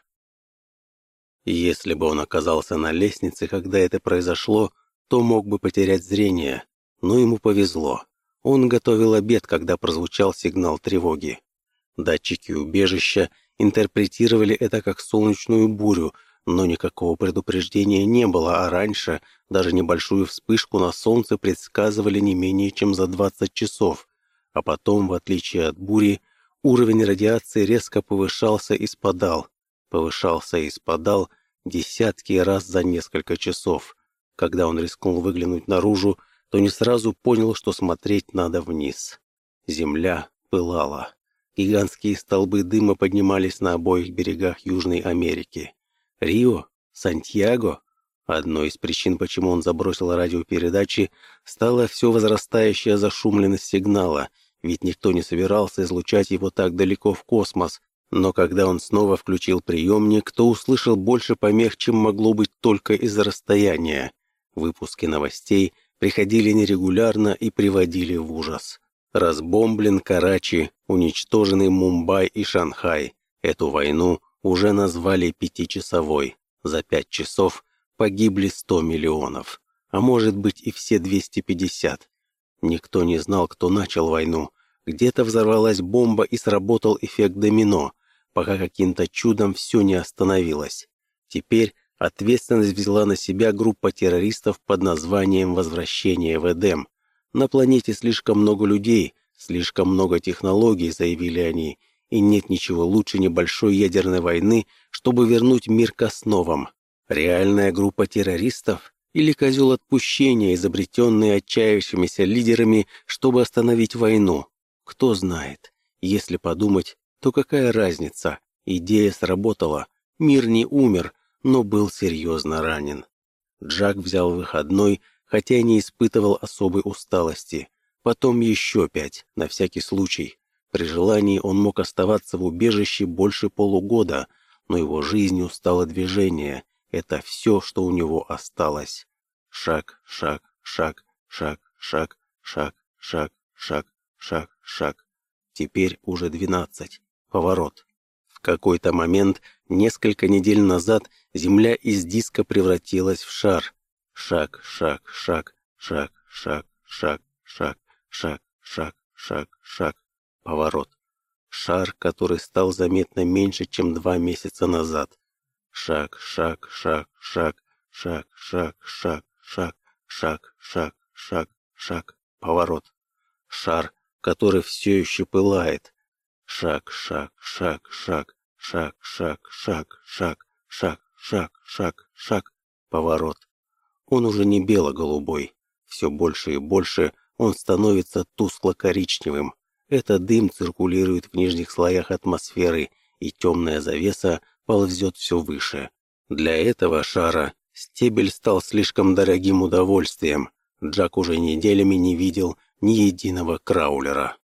Если бы он оказался на лестнице, когда это произошло, то мог бы потерять зрение. Но ему повезло. Он готовил обед, когда прозвучал сигнал тревоги. Датчики убежища интерпретировали это как солнечную бурю, но никакого предупреждения не было, а раньше даже небольшую вспышку на солнце предсказывали не менее чем за 20 часов. А потом, в отличие от бури, уровень радиации резко повышался и спадал. Повышался и спадал десятки раз за несколько часов. Когда он рискнул выглянуть наружу, то не сразу понял, что смотреть надо вниз. Земля пылала. Гигантские столбы дыма поднимались на обоих берегах Южной Америки. Рио? Сантьяго? Одной из причин, почему он забросил радиопередачи, стала все возрастающая зашумленность сигнала, ведь никто не собирался излучать его так далеко в космос. Но когда он снова включил приемник, то услышал больше помех, чем могло быть только из-за расстояния. Выпуски новостей приходили нерегулярно и приводили в ужас. Разбомблен Карачи, уничтожены Мумбай и Шанхай. Эту войну уже назвали 5-часовой. За 5 часов погибли 100 миллионов, а может быть и все 250. Никто не знал, кто начал войну. Где-то взорвалась бомба и сработал эффект домино, пока каким-то чудом все не остановилось. Теперь ответственность взяла на себя группа террористов под названием «Возвращение в Эдем». На планете слишком много людей, слишком много технологий, заявили они, и нет ничего лучше небольшой ядерной войны, чтобы вернуть мир к основам. Реальная группа террористов или козел отпущения, изобретенный отчаявшимися лидерами, чтобы остановить войну? Кто знает. Если подумать, то какая разница? Идея сработала, мир не умер, но был серьезно ранен. Джак взял выходной, хотя и не испытывал особой усталости. Потом еще 5, на всякий случай. При желании он мог оставаться в убежище больше полугода, но его жизнью стало движение. Это все, что у него осталось. Шаг, шаг, шаг, шаг, шаг, шаг, шаг, шаг, шаг, шаг. Теперь уже 12. Поворот. В какой-то момент, несколько недель назад, Земля из диска превратилась в шар. Шаг, шаг, шаг, шаг, шаг, шаг, шаг, шаг, шаг, шаг, шаг. Поворот. Шар, который стал заметно меньше, чем 2 месяца назад. Шаг, шаг, шаг, шаг, шаг, шаг, шаг, шаг, шаг, шаг, шаг, шаг. Поворот. Шар, который все еще пылает. Шаг, шаг, шаг, шаг, шаг, шаг, шаг, шаг, шаг, шаг, шаг, шаг. Поворот. Он уже не бело-голубой. Все больше и больше он становится тускло-коричневым. Этот дым циркулирует в нижних слоях атмосферы, и темная завеса ползет все выше. Для этого шара стебель стал слишком дорогим удовольствием. Джак уже неделями не видел ни единого краулера.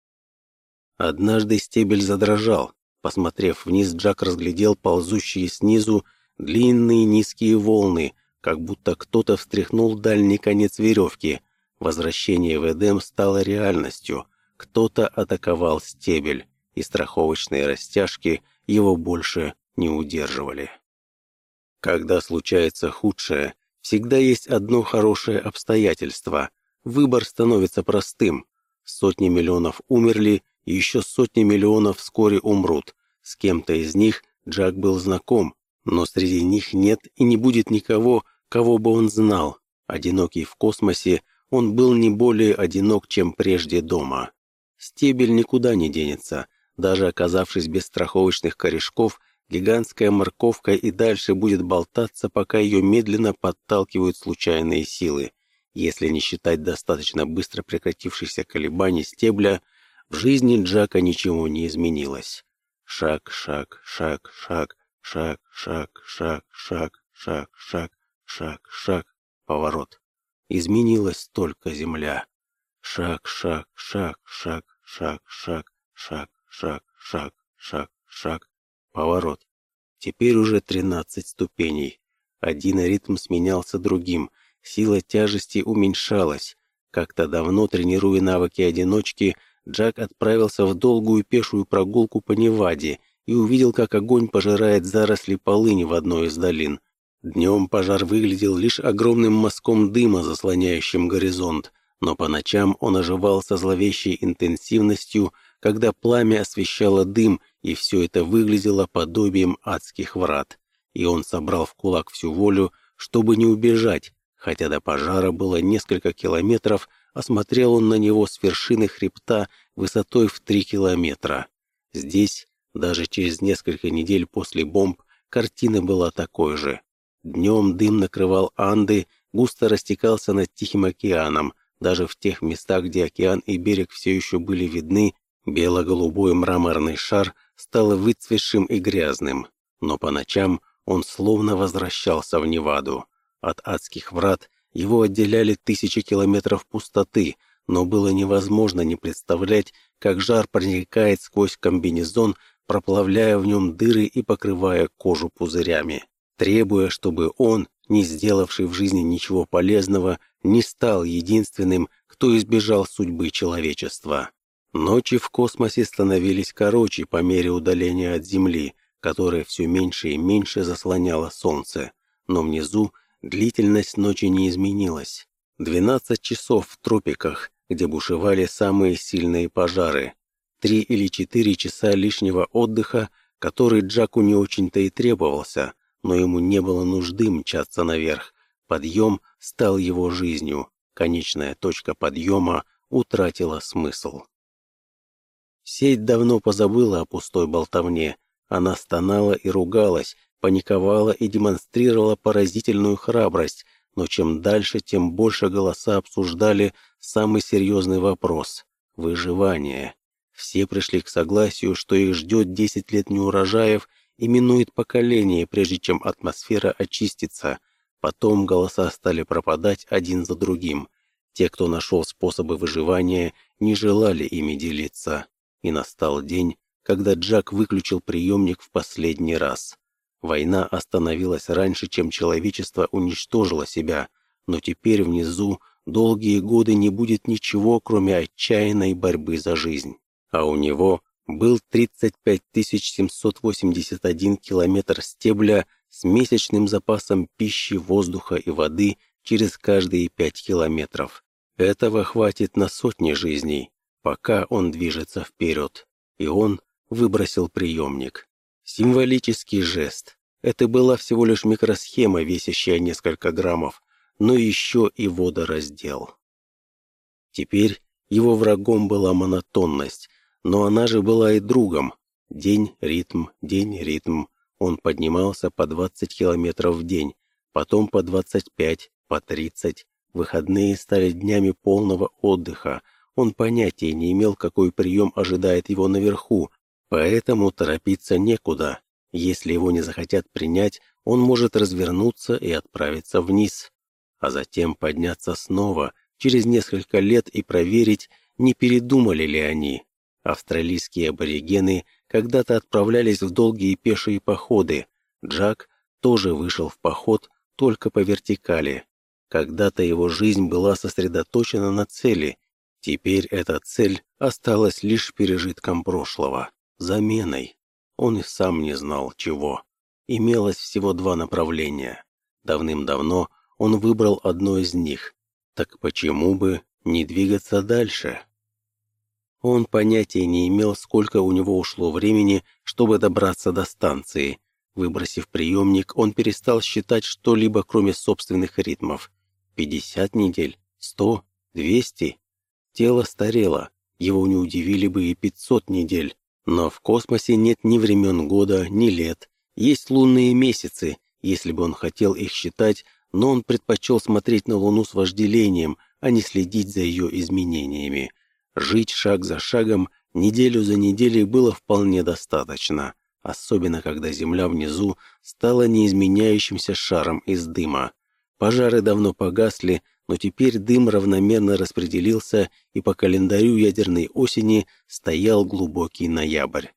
Однажды стебель задрожал. Посмотрев вниз, Джак разглядел ползущие снизу длинные низкие волны, как будто кто-то встряхнул дальний конец веревки. Возвращение в Эдем стало реальностью. Кто-то атаковал стебель, и страховочные растяжки его больше не удерживали. Когда случается худшее, всегда есть одно хорошее обстоятельство. Выбор становится простым. Сотни миллионов умерли, и еще сотни миллионов вскоре умрут. С кем-то из них Джак был знаком, но среди них нет и не будет никого, кого бы он знал. Одинокий в космосе, он был не более одинок, чем прежде дома. Стебель никуда не денется. Даже оказавшись без страховочных корешков, гигантская морковка и дальше будет болтаться, пока ее медленно подталкивают случайные силы. Если не считать достаточно быстро прекратившихся колебаний стебля, в жизни Джака ничего не изменилось. Шаг, шаг, шаг, шаг, шаг, шаг, шаг, шаг, шаг, шаг, шаг, шаг, поворот. Изменилась только земля. Шаг, шаг, шаг, шаг, шаг, шаг, шаг, шаг, шаг, шаг, шаг, поворот. Теперь уже 13 ступеней. Один ритм сменялся другим, сила тяжести уменьшалась. Как-то давно, тренируя навыки одиночки, Джак отправился в долгую пешую прогулку по Неваде и увидел, как огонь пожирает заросли полыни в одной из долин. Днем пожар выглядел лишь огромным мазком дыма, заслоняющим горизонт, но по ночам он оживал со зловещей интенсивностью, когда пламя освещало дым, и все это выглядело подобием адских врат. И он собрал в кулак всю волю, чтобы не убежать, хотя до пожара было несколько километров, а смотрел он на него с вершины хребта высотой в 3 километра. Здесь, даже через несколько недель после бомб, картина была такой же. Днем дым накрывал Анды, густо растекался над Тихим океаном. Даже в тех местах, где океан и берег все еще были видны, бело-голубой мраморный шар стал выцветшим и грязным. Но по ночам он словно возвращался в Неваду. От адских врат его отделяли 1000 километров пустоты, но было невозможно не представлять, как жар проникает сквозь комбинезон, проплавляя в нем дыры и покрывая кожу пузырями, требуя, чтобы он, не сделавший в жизни ничего полезного, не стал единственным, кто избежал судьбы человечества. Ночи в космосе становились короче по мере удаления от Земли, которая все меньше и меньше заслоняло Солнце, но внизу длительность ночи не изменилась. 12 часов в тропиках, где бушевали самые сильные пожары. 3 или 4 часа лишнего отдыха, который Джаку не очень-то и требовался, но ему не было нужды мчаться наверх. Подъем стал его жизнью. Конечная точка подъема утратила смысл. Сеть давно позабыла о пустой болтовне. Она стонала и ругалась, паниковала и демонстрировала поразительную храбрость, но чем дальше, тем больше голоса обсуждали самый серьезный вопрос – выживание. Все пришли к согласию, что их ждет 10 лет неурожаев и минует поколение, прежде чем атмосфера очистится. Потом голоса стали пропадать один за другим. Те, кто нашел способы выживания, не желали ими делиться. И настал день, когда Джак выключил приемник в последний раз. Война остановилась раньше, чем человечество уничтожило себя, но теперь внизу долгие годы не будет ничего, кроме отчаянной борьбы за жизнь. А у него был 35 781 километр стебля с месячным запасом пищи, воздуха и воды через каждые 5 километров. Этого хватит на сотни жизней, пока он движется вперед. И он выбросил приемник. Символический жест. Это была всего лишь микросхема, весящая несколько граммов, но еще и водораздел. Теперь его врагом была монотонность, но она же была и другом. День, ритм, день, ритм. Он поднимался по 20 километров в день, потом по 25, по 30. Выходные стали днями полного отдыха. Он понятия не имел, какой прием ожидает его наверху, поэтому торопиться некуда. Если его не захотят принять, он может развернуться и отправиться вниз, а затем подняться снова через несколько лет и проверить, не передумали ли они. Австралийские аборигены когда-то отправлялись в долгие пешие походы. Джак тоже вышел в поход только по вертикали. Когда-то его жизнь была сосредоточена на цели. Теперь эта цель осталась лишь пережитком прошлого, заменой. Он и сам не знал, чего. Имелось всего 2 направления. Давным-давно он выбрал одно из них. Так почему бы не двигаться дальше? Он понятия не имел, сколько у него ушло времени, чтобы добраться до станции. Выбросив приемник, он перестал считать что-либо, кроме собственных ритмов. 50 недель? 100? 200? Тело старело. Его не удивили бы и 500 недель. Но в космосе нет ни времен года, ни лет. Есть лунные месяцы, если бы он хотел их считать, но он предпочел смотреть на Луну с вожделением, а не следить за ее изменениями. Жить шаг за шагом, неделю за неделей было вполне достаточно, особенно когда Земля внизу стала неизменяющимся шаром из дыма. Пожары давно погасли, но теперь дым равномерно распределился, и по календарю ядерной осени стоял глубокий ноябрь.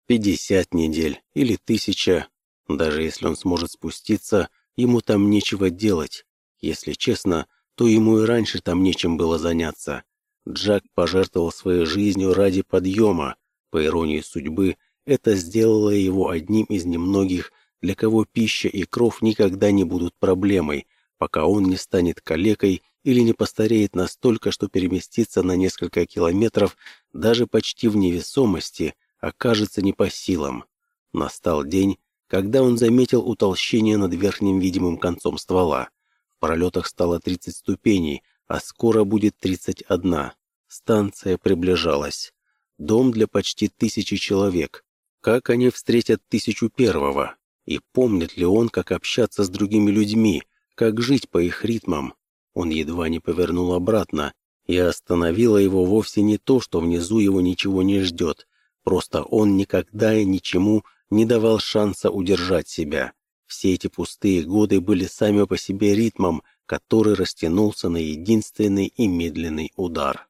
50 недель или 1000, даже если он сможет спуститься, ему там нечего делать. Если честно, то ему и раньше там нечем было заняться. Джак пожертвовал своей жизнью ради подъема. По иронии судьбы, это сделало его одним из немногих, для кого пища и кров никогда не будут проблемой, пока он не станет калекой или не постареет настолько, что переместиться на несколько километров даже почти в невесомости окажется не по силам. Настал день, когда он заметил утолщение над верхним видимым концом ствола. В пролетах стало 30 ступеней, а скоро будет 31. Станция приближалась. Дом для почти 1000 человек. Как они встретят 1001-го? И помнит ли он, как общаться с другими людьми, как жить по их ритмам? Он едва не повернул обратно, и остановило его вовсе не то, что внизу его ничего не ждет. Просто он никогда и ничему не давал шанса удержать себя. Все эти пустые годы были сами по себе ритмом, который растянулся на единственный и медленный удар.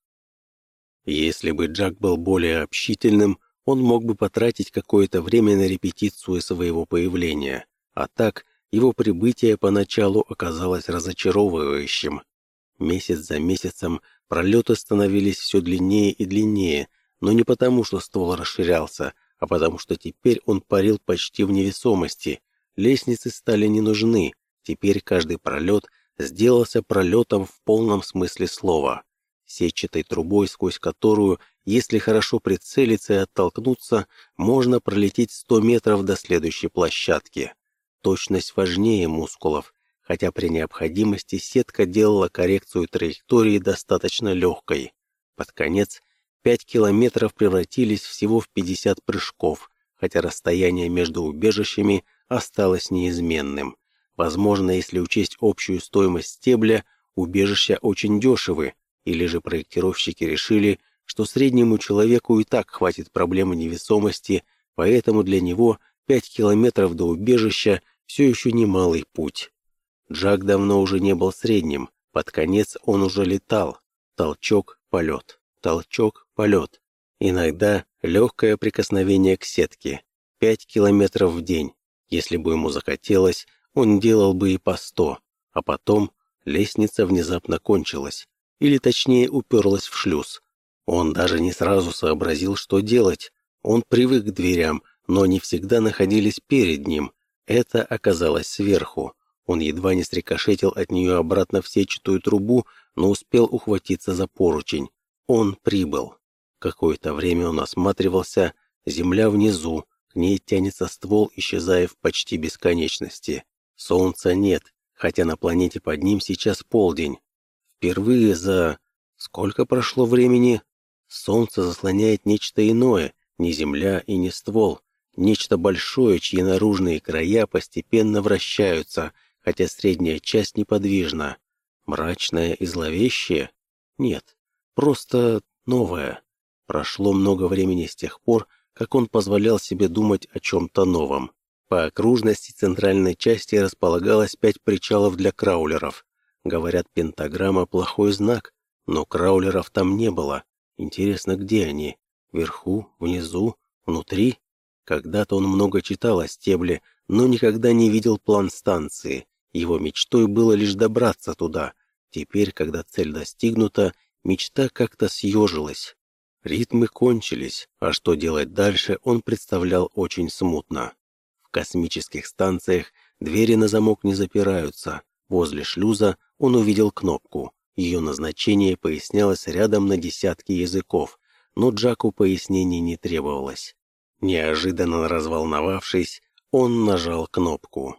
Если бы Джак был более общительным, он мог бы потратить какое-то время на репетицию своего появления, а так его прибытие поначалу оказалось разочаровывающим. Месяц за месяцем пролеты становились все длиннее и длиннее, но не потому, что ствол расширялся, а потому что теперь он парил почти в невесомости. Лестницы стали не нужны, теперь каждый пролет сделался пролетом в полном смысле слова. Сетчатой трубой, сквозь которую, если хорошо прицелиться и оттолкнуться, можно пролететь 100 метров до следующей площадки. Точность важнее мускулов, хотя при необходимости сетка делала коррекцию траектории достаточно легкой. Под конец 5 километров превратились всего в 50 прыжков, хотя расстояние между убежищами осталось неизменным. Возможно, если учесть общую стоимость стебля, убежища очень дешевы, или же проектировщики решили, что среднему человеку и так хватит проблемы невесомости, поэтому для него 5 километров до убежища все еще немалый путь. Джак давно уже не был средним, под конец он уже летал. Толчок, полет. Толчок, полет. Иногда легкое прикосновение к сетке. 5 километров в день. Если бы ему захотелось, он делал бы и по 100. А потом лестница внезапно кончилась. Или точнее уперлась в шлюз. Он даже не сразу сообразил, что делать. Он привык к дверям, но они всегда находились перед ним. Это оказалось сверху. Он едва не срикошетил от нее обратно в сетчатую трубу, но успел ухватиться за поручень. Он прибыл. Какое-то время он осматривался. Земля внизу, к ней тянется ствол, исчезая в почти бесконечности. Солнца нет, хотя на планете под ним сейчас полдень. Впервые за... Сколько прошло времени? Солнце заслоняет нечто иное, не земля и не ствол. Нечто большое, чьи наружные края постепенно вращаются, хотя средняя часть неподвижна. Мрачное и зловещее? Нет, просто новое. Прошло много времени с тех пор, как он позволял себе думать о чем-то новом. По окружности центральной части располагалось 5 причалов для краулеров. Говорят, пентаграмма – плохой знак, но краулеров там не было. Интересно, где они? Вверху, внизу, внутри? Когда-то он много читал о стебле, но никогда не видел план станции. Его мечтой было лишь добраться туда. Теперь, когда цель достигнута, мечта как-то съежилась. Ритмы кончились, а что делать дальше, он представлял очень смутно. В космических станциях двери на замок не запираются. Возле шлюза он увидел кнопку. Ее назначение пояснялось рядом на десятки языков, но Джаку пояснений не требовалось. Неожиданно разволновавшись, он нажал кнопку.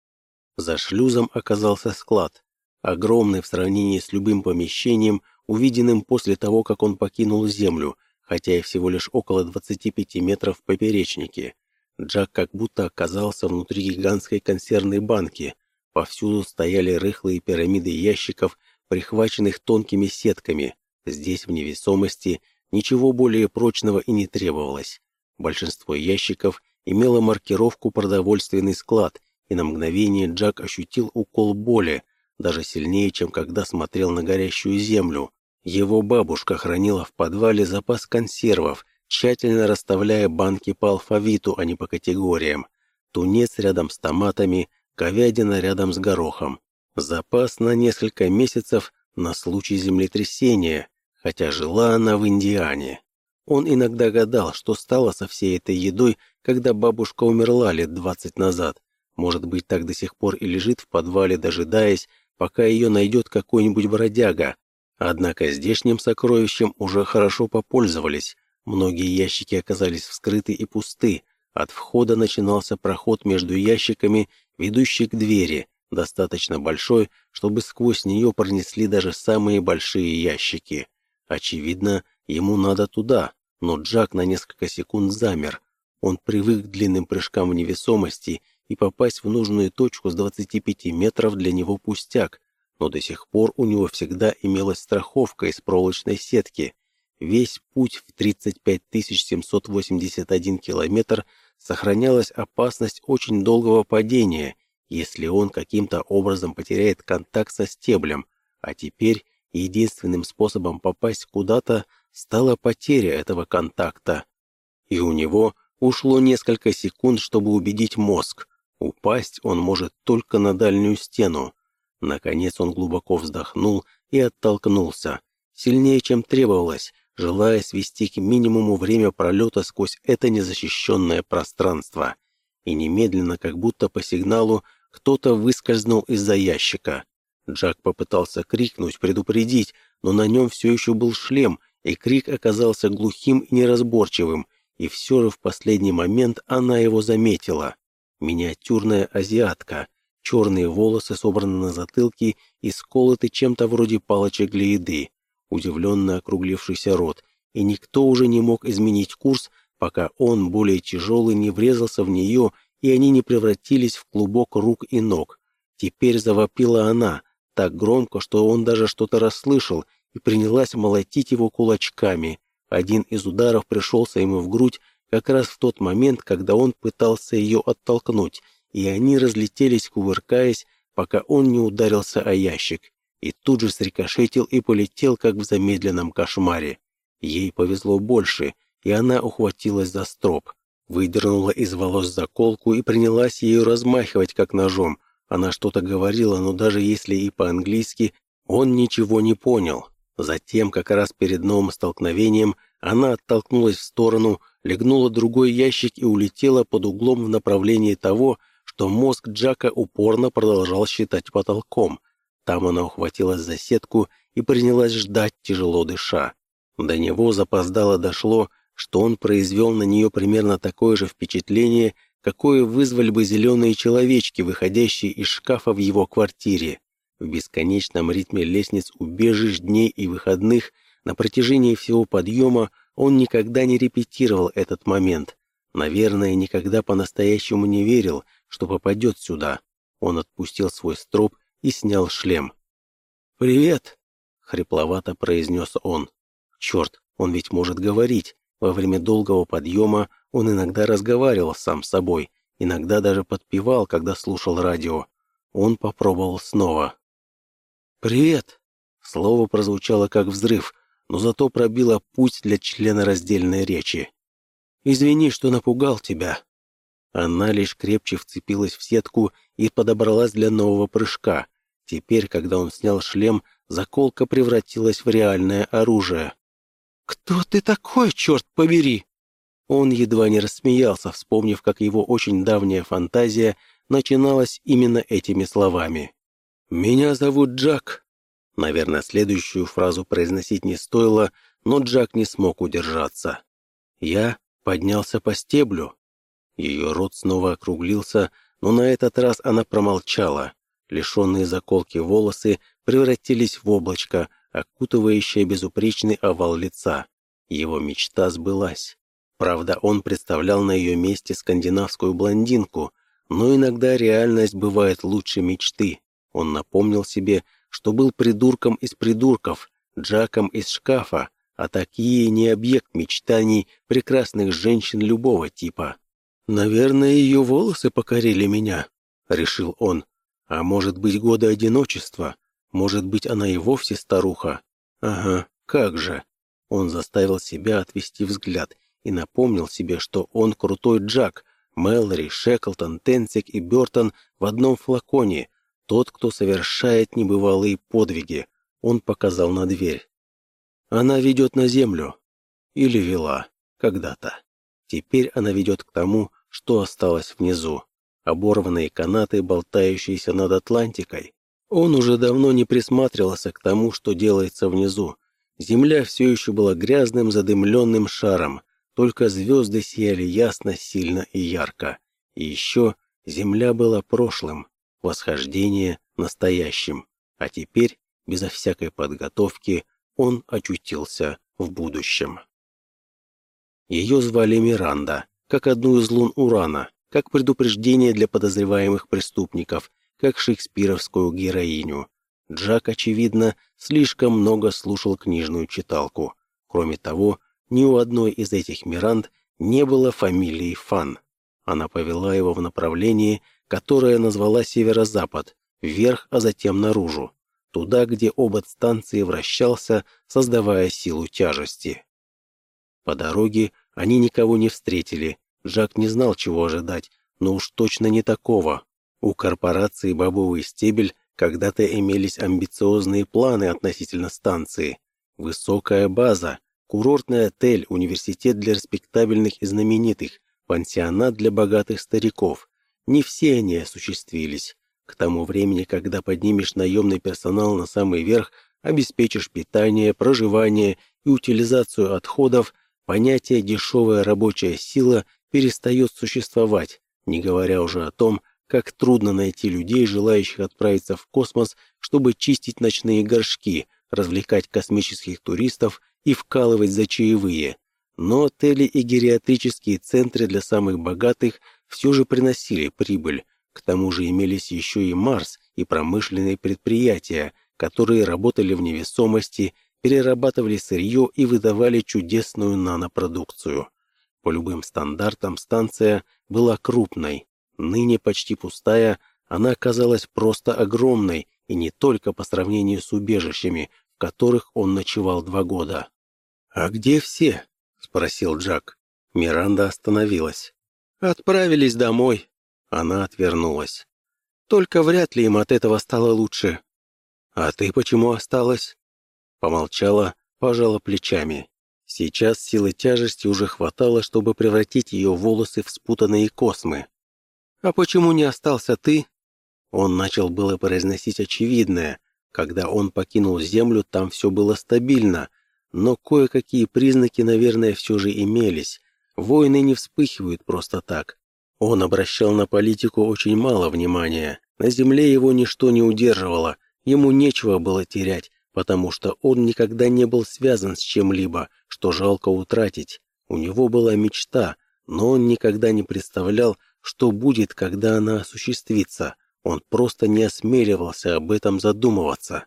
За шлюзом оказался склад, огромный в сравнении с любым помещением, увиденным после того, как он покинул Землю, хотя и всего лишь около 25 метров в поперечнике. Джак как будто оказался внутри гигантской консервной банки. Повсюду стояли рыхлые пирамиды ящиков, прихваченных тонкими сетками. Здесь в невесомости ничего более прочного и не требовалось. Большинство ящиков имело маркировку «Продовольственный склад», и на мгновение Джак ощутил укол боли, даже сильнее, чем когда смотрел на горящую землю. Его бабушка хранила в подвале запас консервов, тщательно расставляя банки по алфавиту, а не по категориям. Тунец рядом с томатами, говядина рядом с горохом. Запас на несколько месяцев на случай землетрясения, хотя жила она в Индиане. Он иногда гадал, что стало со всей этой едой, когда бабушка умерла лет 20 назад. Может быть, так до сих пор и лежит в подвале, дожидаясь, пока ее найдет какой-нибудь бродяга. Однако здешним сокровищем уже хорошо попользовались. Многие ящики оказались вскрыты и пусты. От входа начинался проход между ящиками, ведущий к двери, достаточно большой, чтобы сквозь нее пронесли даже самые большие ящики. Очевидно, ему надо туда, но Джак на несколько секунд замер. Он привык к длинным прыжкам в невесомости, и попасть в нужную точку с 25 метров для него пустяк, но до сих пор у него всегда имелась страховка из проволочной сетки. Весь путь в 35 781 километр сохранялась опасность очень долгого падения, если он каким-то образом потеряет контакт со стеблем, а теперь единственным способом попасть куда-то стала потеря этого контакта. И у него ушло несколько секунд, чтобы убедить мозг. Упасть он может только на дальнюю стену. Наконец он глубоко вздохнул и оттолкнулся, сильнее, чем требовалось, желая свести к минимуму время пролета сквозь это незащищенное пространство. И немедленно, как будто по сигналу, кто-то выскользнул из-за ящика. Джак попытался крикнуть, предупредить, но на нем все еще был шлем, и крик оказался глухим и неразборчивым, и все же в последний момент она его заметила. Миниатюрная азиатка, черные волосы собраны на затылке и сколоты чем-то вроде палочек для еды, удивленно округлившийся рот, и никто уже не мог изменить курс, пока он, более тяжелый, не врезался в нее, и они не превратились в клубок рук и ног. Теперь завопила она, так громко, что он даже что-то расслышал, и принялась молотить его кулачками. Один из ударов пришелся ему в грудь как раз в тот момент, когда он пытался ее оттолкнуть, и они разлетелись, кувыркаясь, пока он не ударился о ящик, и тут же срикошетил и полетел, как в замедленном кошмаре. Ей повезло больше, и она ухватилась за строп, выдернула из волос заколку и принялась ею размахивать, как ножом. Она что-то говорила, но даже если и по-английски, он ничего не понял. Затем, как раз перед новым столкновением, она оттолкнулась в сторону, легнула другой ящик и улетела под углом в направлении того, что мозг Джака упорно продолжал считать потолком. Там она ухватилась за сетку и принялась ждать, тяжело дыша. До него запоздало дошло, что он произвел на нее примерно такое же впечатление, какое вызвали бы зеленые человечки, выходящие из шкафа в его квартире. В бесконечном ритме лестниц, убежищ, дней и выходных на протяжении всего подъема он никогда не репетировал этот момент. Наверное, никогда по-настоящему не верил, что попадет сюда. Он отпустил свой строп и снял шлем. «Привет!» — хрипловато произнес он. Черт, он ведь может говорить. Во время долгого подъема он иногда разговаривал сам с собой, иногда даже подпевал, когда слушал радио. Он попробовал снова. «Привет!» Слово прозвучало как взрыв, но зато пробило путь для членораздельной речи. «Извини, что напугал тебя». Она лишь крепче вцепилась в сетку и подобралась для нового прыжка. Теперь, когда он снял шлем, заколка превратилась в реальное оружие. «Кто ты такой, черт побери?» Он едва не рассмеялся, вспомнив, как его очень давняя фантазия начиналась именно этими словами. «Меня зовут Джак». Наверное, следующую фразу произносить не стоило, но Джак не смог удержаться. «Я поднялся по стеблю». Ее рот снова округлился, но на этот раз она промолчала. Лишенные заколки волосы превратились в облачко, окутывающее безупречный овал лица. Его мечта сбылась. Правда, он представлял на ее месте скандинавскую блондинку. Но иногда реальность бывает лучше мечты. Он напомнил себе, что был придурком из придурков, Джаком из шкафа, а такие не объект мечтаний прекрасных женщин любого типа. «Наверное, ее волосы покорили меня», — решил он. «А может быть, годы одиночества? Может быть, она и вовсе старуха? Ага, как же!» Он заставил себя отвести взгляд и напомнил себе, что он крутой Джак, Мэлори, Шеклтон, Тенцик и Бёртон в одном флаконе, тот, кто совершает небывалые подвиги. Он показал на дверь. Она ведет на землю. Или вела. Когда-то. Теперь она ведет к тому, что осталось внизу. Оборванные канаты, болтающиеся над Атлантикой. Он уже давно не присматривался к тому, что делается внизу. Земля все еще была грязным, задымленным шаром. Только звезды сияли ясно, сильно и ярко. И еще земля была прошлым, восхождение настоящим. А теперь, безо всякой подготовки, он очутился в будущем. Ее звали Миранда, как одну из лун Урана, как предупреждение для подозреваемых преступников, как шекспировскую героиню. Джак, очевидно, слишком много слушал книжную читалку. Кроме того, ни у одной из этих Миранд не было фамилии Фан. Она повела его в направлении, которое назвала северо-запад, вверх, а затем наружу, туда, где обод станции вращался, создавая силу тяжести. По дороге они никого не встретили. Джак не знал, чего ожидать, но уж точно не такого. У корпорации «Бобовый стебель» когда-то имелись амбициозные планы относительно станции. Высокая база, курортный отель, университет для респектабельных и знаменитых, пансионат для богатых стариков. Не все они осуществились. К тому времени, когда поднимешь наемный персонал на самый верх, обеспечишь питание, проживание и утилизацию отходов, понятие «дешевая рабочая сила» перестает существовать, не говоря уже о том, как трудно найти людей, желающих отправиться в космос, чтобы чистить ночные горшки, развлекать космических туристов и вкалывать за чаевые. Но отели и гериатрические центры для самых богатых все же приносили прибыль. К тому же имелись еще и Марс и промышленные предприятия, которые работали в невесомости, перерабатывали сырье и выдавали чудесную нанопродукцию. По любым стандартам станция была крупной. Ныне почти пустая, она казалась просто огромной, и не только по сравнению с убежищами, в которых он ночевал 2 года. «А где все?» — спросил Джак. Миранда остановилась. «Отправились домой». Она отвернулась. «Только вряд ли им от этого стало лучше». «А ты почему осталась?» Помолчала, пожала плечами. Сейчас силы тяжести уже хватало, чтобы превратить ее волосы в спутанные космы. «А почему не остался ты?» Он начал было произносить очевидное. Когда он покинул Землю, там все было стабильно, но кое-какие признаки, наверное, все же имелись. Войны не вспыхивают просто так. Он обращал на политику очень мало внимания. На Земле его ничто не удерживало, ему нечего было терять, потому что он никогда не был связан с чем-либо, что жалко утратить. У него была мечта, но он никогда не представлял, что будет, когда она осуществится. Он просто не осмеливался об этом задумываться.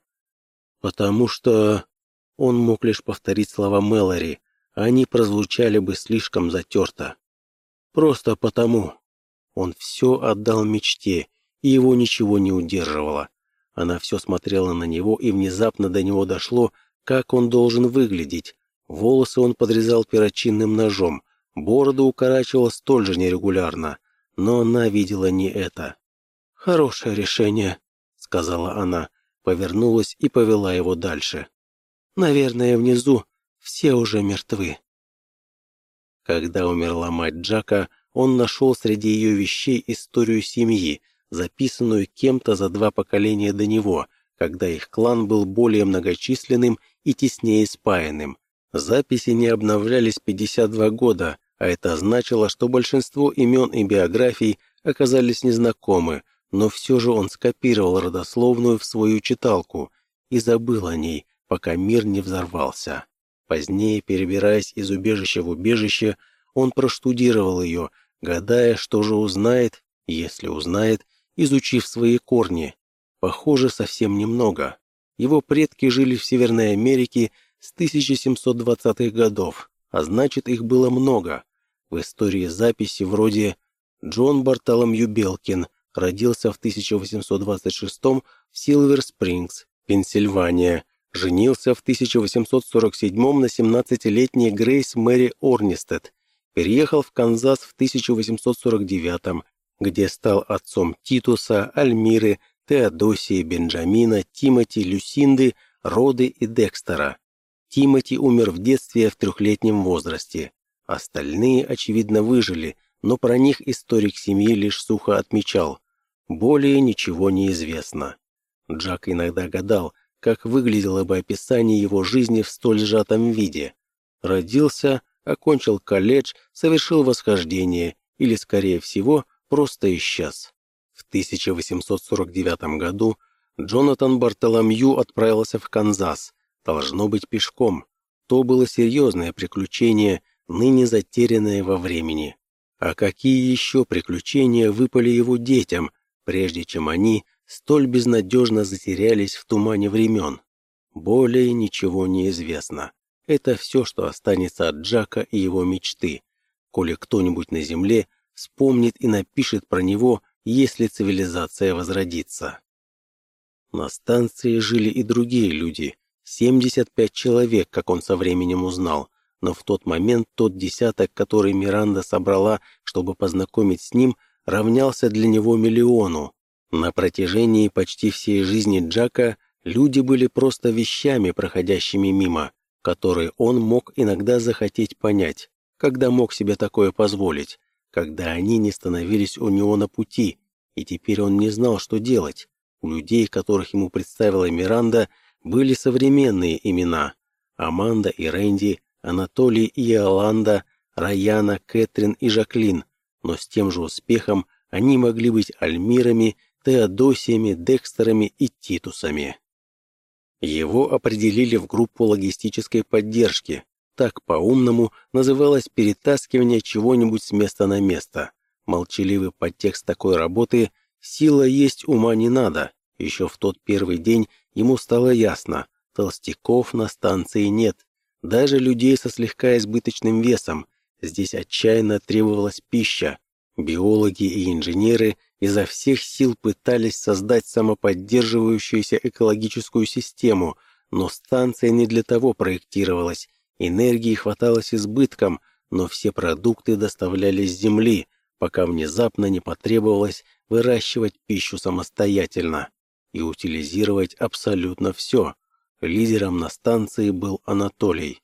Потому что... Он мог лишь повторить слова Мэлори, а они прозвучали бы слишком затерто. Просто потому. Он все отдал мечте, и его ничего не удерживало. Она все смотрела на него, и внезапно до него дошло, как он должен выглядеть. Волосы он подрезал перочинным ножом, бороду укорачивал столь же нерегулярно, но она видела не это. «Хорошее решение», — сказала она, повернулась и повела его дальше. «Наверное, внизу все уже мертвы». Когда умерла мать Джака, он нашел среди ее вещей историю семьи, записанную кем-то за 2 поколения до него, когда их клан был более многочисленным и теснее спаянным. Записи не обновлялись 52 года, а это значило, что большинство имен и биографий оказались незнакомы, но все же он скопировал родословную в свою читалку и забыл о ней, пока мир не взорвался. Позднее, перебираясь из убежища в убежище, он проштудировал ее, гадая, что же узнает Если узнает, изучив свои корни. Похоже, совсем немного. Его предки жили в Северной Америке с 1720-х годов, а значит, их было много. В истории записи вроде «Джон Бартоломью Белкин родился в 1826 в Силвер-Спрингс, Пенсильвания, женился в 1847 на 17-летней Грейс Мэри Орнистед, переехал в Канзас в 1849, где стал отцом Титуса, Альмиры, Теодосии, Бенджамина, Тимоти, Люсинды, Роды и Декстера. Тимоти умер в детстве в 3-летнем возрасте. Остальные, очевидно, выжили, но про них историк семьи лишь сухо отмечал. Более ничего не известно. Джак иногда гадал, как выглядело бы описание его жизни в столь сжатом виде. Родился, окончил колледж, совершил восхождение или, скорее всего, просто исчез. В 1849 году Джонатан Бартоломью отправился в Канзас, должно быть пешком. То было серьезное приключение, ныне затерянное во времени. А какие еще приключения выпали его детям, прежде чем они столь безнадежно затерялись в тумане времен? Более ничего не известно. Это все, что останется от Джака и его мечты. Коли кто-нибудь на земле вспомнит и напишет про него, если цивилизация возродится. На станции жили и другие люди, 75 человек, как он со временем узнал, но в тот момент тот десяток, который Миранда собрала, чтобы познакомить с ним, равнялся для него миллиону. На протяжении почти всей жизни Джака люди были просто вещами, проходящими мимо, которые он мог иногда захотеть понять, когда мог себе такое позволить, когда они не становились у него на пути, и теперь он не знал, что делать. У людей, которых ему представила Миранда, были современные имена: Аманда и Рэнди, Анатолий и Иоланда, Раяна, Кэтрин и Жаклин, но с тем же успехом они могли быть Альмирами, Теодосиями, Декстерами и Титусами. Его определили в группу логистической поддержки. Так по-умному называлось перетаскивание чего-нибудь с места на место. Молчаливый подтекст такой работы «сила есть, ума не надо». Еще в тот первый день ему стало ясно: толстяков на станции нет. Даже людей со слегка избыточным весом. Здесь отчаянно требовалась пища. Биологи и инженеры изо всех сил пытались создать самоподдерживающуюся экологическую систему, но станция не для того проектировалась. Энергии хватало с избытком, но все продукты доставлялись с земли, пока внезапно не потребовалось выращивать пищу самостоятельно и утилизировать абсолютно все. Лидером на станции был Анатолий.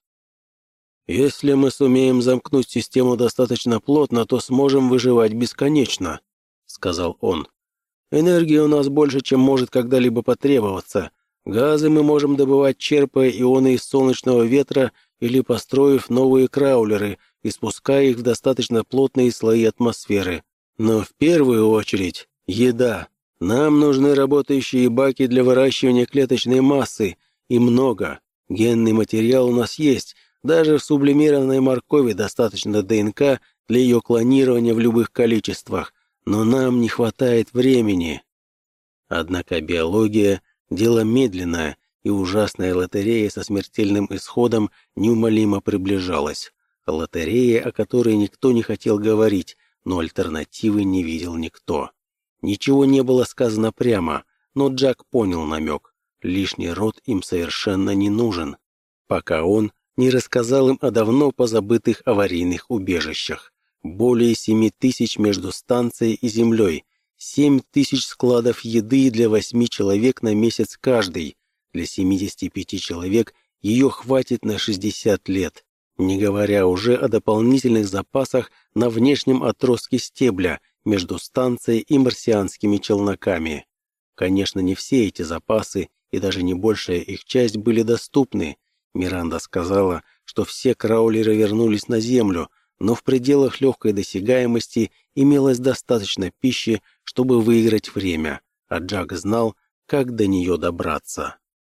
«Если мы сумеем замкнуть систему достаточно плотно, то сможем выживать бесконечно», — сказал он. «Энергии у нас больше, чем может когда-либо потребоваться. Газы мы можем добывать, черпая ионы из солнечного ветра или построив новые краулеры, испуская их в достаточно плотные слои атмосферы. Но в первую очередь еда. Нам нужны работающие баки для выращивания клеточной массы, и много. Генный материал у нас есть, даже в сублимированной моркови достаточно ДНК для ее клонирования в любых количествах, но нам не хватает времени». Однако биология – дело медленное, и ужасная лотерея со смертельным исходом неумолимо приближалась. Лотерея, о которой никто не хотел говорить, но альтернативы не видел никто. Ничего не было сказано прямо, но Джак понял намек. Лишний род им совершенно не нужен, пока он не рассказал им о давно позабытых аварийных убежищах. Более 7 тысяч между станцией и землей, 7 тысяч складов еды для 8 человек на месяц каждый. Для 75 человек ее хватит на 60 лет, не говоря уже о дополнительных запасах на внешнем отростке стебля между станцией и марсианскими челноками. Конечно, не все эти запасы и даже не большая их часть были доступны. Миранда сказала, что все краулеры вернулись на Землю, но в пределах легкой досягаемости имелось достаточно пищи, чтобы выиграть время, а Джак знал, как до нее добраться.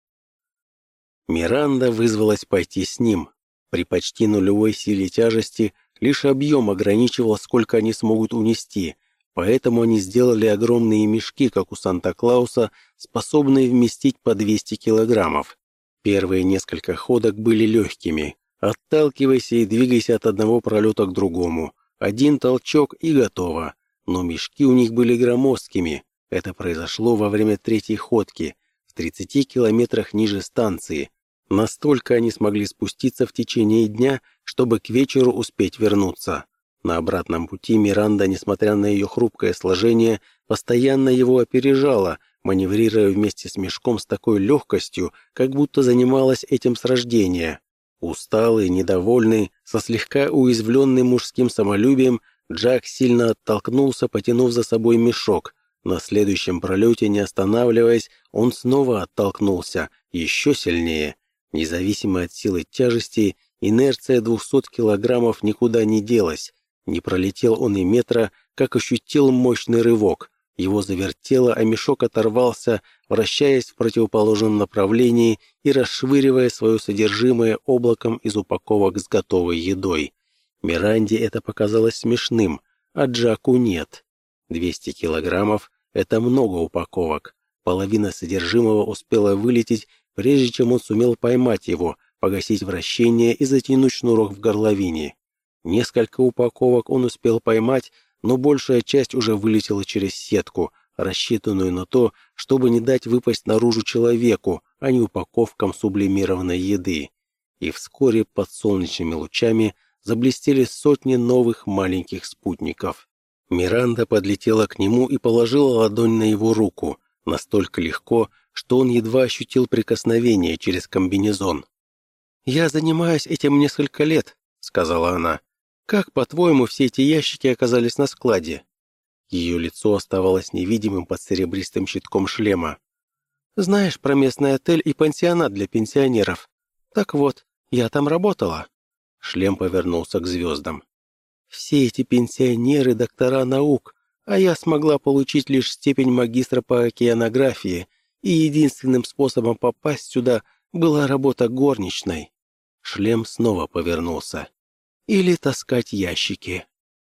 Миранда вызвалась пойти с ним. При почти нулевой силе тяжести лишь объем ограничивал, сколько они смогут унести, Поэтому они сделали огромные мешки, как у Санта-Клауса, способные вместить по 200 килограммов. Первые несколько ходок были легкими. Отталкивайся и двигайся от одного пролета к другому. Один толчок и готово. Но мешки у них были громоздкими. Это произошло во время третьей ходки, в 30 километрах ниже станции. Настолько они смогли спуститься в течение дня, чтобы к вечеру успеть вернуться. На обратном пути Миранда, несмотря на ее хрупкое сложение, постоянно его опережала, маневрируя вместе с мешком с такой легкостью, как будто занималась этим с рождения. Усталый, недовольный, со слегка уязвленным мужским самолюбием, Джак сильно оттолкнулся, потянув за собой мешок. На следующем пролете, не останавливаясь, он снова оттолкнулся, еще сильнее. Независимо от силы тяжести, инерция 200 килограммов никуда не делась. Не пролетел он и метра, как ощутил мощный рывок. Его завертело, а мешок оторвался, вращаясь в противоположном направлении и расшвыривая свое содержимое облаком из упаковок с готовой едой. Миранде это показалось смешным, а Джаку нет. 200 килограммов — это много упаковок. Половина содержимого успела вылететь, прежде чем он сумел поймать его, погасить вращение и затянуть шнурок в горловине. Несколько упаковок он успел поймать, но большая часть уже вылетела через сетку, рассчитанную на то, чтобы не дать выпасть наружу человеку, а не упаковкам сублимированной еды. И вскоре под солнечными лучами заблестели сотни новых маленьких спутников. Миранда подлетела к нему и положила ладонь на его руку, настолько легко, что он едва ощутил прикосновение через комбинезон. «Я занимаюсь этим несколько лет», — сказала она. «Как, по-твоему, все эти ящики оказались на складе?» Ее лицо оставалось невидимым под серебристым щитком шлема. «Знаешь про местный отель и пансионат для пенсионеров? Так вот, я там работала». Шлем повернулся к звездам. «Все эти пенсионеры — доктора наук, а я смогла получить лишь степень магистра по океанографии, и единственным способом попасть сюда была работа горничной». Шлем снова повернулся. «Или таскать ящики».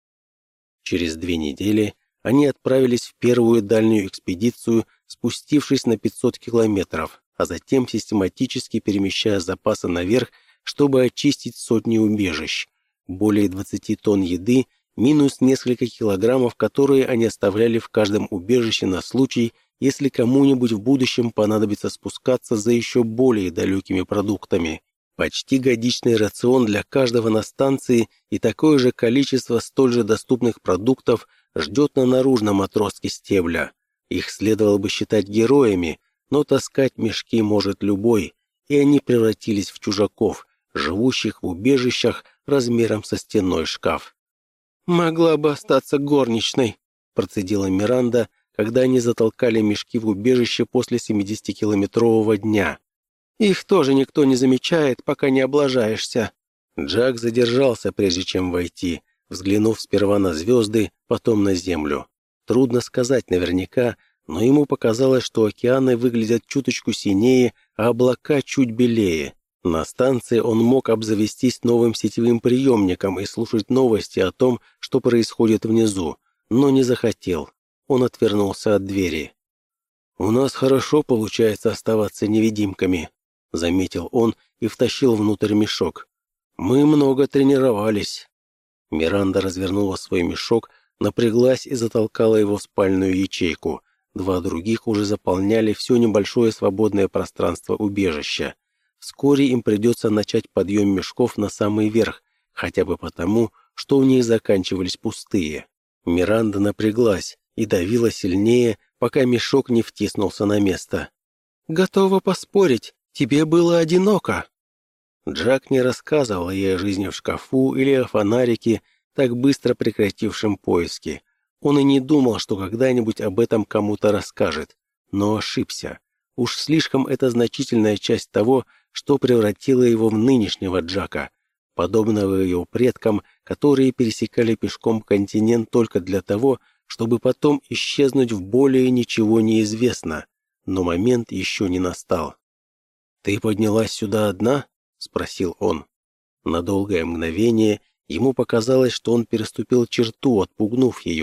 Через 2 недели они отправились в первую дальнюю экспедицию, спустившись на 500 километров, а затем систематически перемещая запасы наверх, чтобы очистить сотни убежищ. Более 20 тонн еды, минус несколько килограммов, которые они оставляли в каждом убежище на случай, если кому-нибудь в будущем понадобится спускаться за еще более далекими продуктами. Почти годичный рацион для каждого на станции и такое же количество столь же доступных продуктов ждет на наружном отростке стебля. Их следовало бы считать героями, но таскать мешки может любой, и они превратились в чужаков, живущих в убежищах размером со стенной шкаф. «Могла бы остаться горничной», — процедила Миранда, когда они затолкали мешки в убежище после 70-километрового дня. «Их тоже никто не замечает, пока не облажаешься». Джак задержался, прежде чем войти, взглянув сперва на звезды, потом на землю. Трудно сказать наверняка, но ему показалось, что океаны выглядят чуточку синее, а облака чуть белее. На станции он мог обзавестись новым сетевым приемником и слушать новости о том, что происходит внизу, но не захотел. Он отвернулся от двери. «У нас хорошо получается оставаться невидимками», — заметил он и втащил внутрь мешок. «Мы много тренировались». Миранда развернула свой мешок, напряглась и затолкала его в спальную ячейку. 2 других уже заполняли все небольшое свободное пространство убежища. Вскоре им придется начать подъем мешков на самый верх, хотя бы потому, что у них заканчивались пустые. Миранда напряглась и давила сильнее, пока мешок не втиснулся на место. «Готова поспорить, тебе было одиноко». Джак не рассказывал ей о жизни в шкафу или о фонарике, так быстро прекратившем поиски. Он и не думал, что когда-нибудь об этом кому-то расскажет, но ошибся. Уж слишком это значительная часть того, что превратило его в нынешнего Джака, подобного его предкам, которые пересекали пешком континент только для того, чтобы потом исчезнуть в более ничего неизвестно. Но момент еще не настал. «Ты поднялась сюда одна?» — спросил он. На долгое мгновение ему показалось, что он переступил черту, отпугнув ее.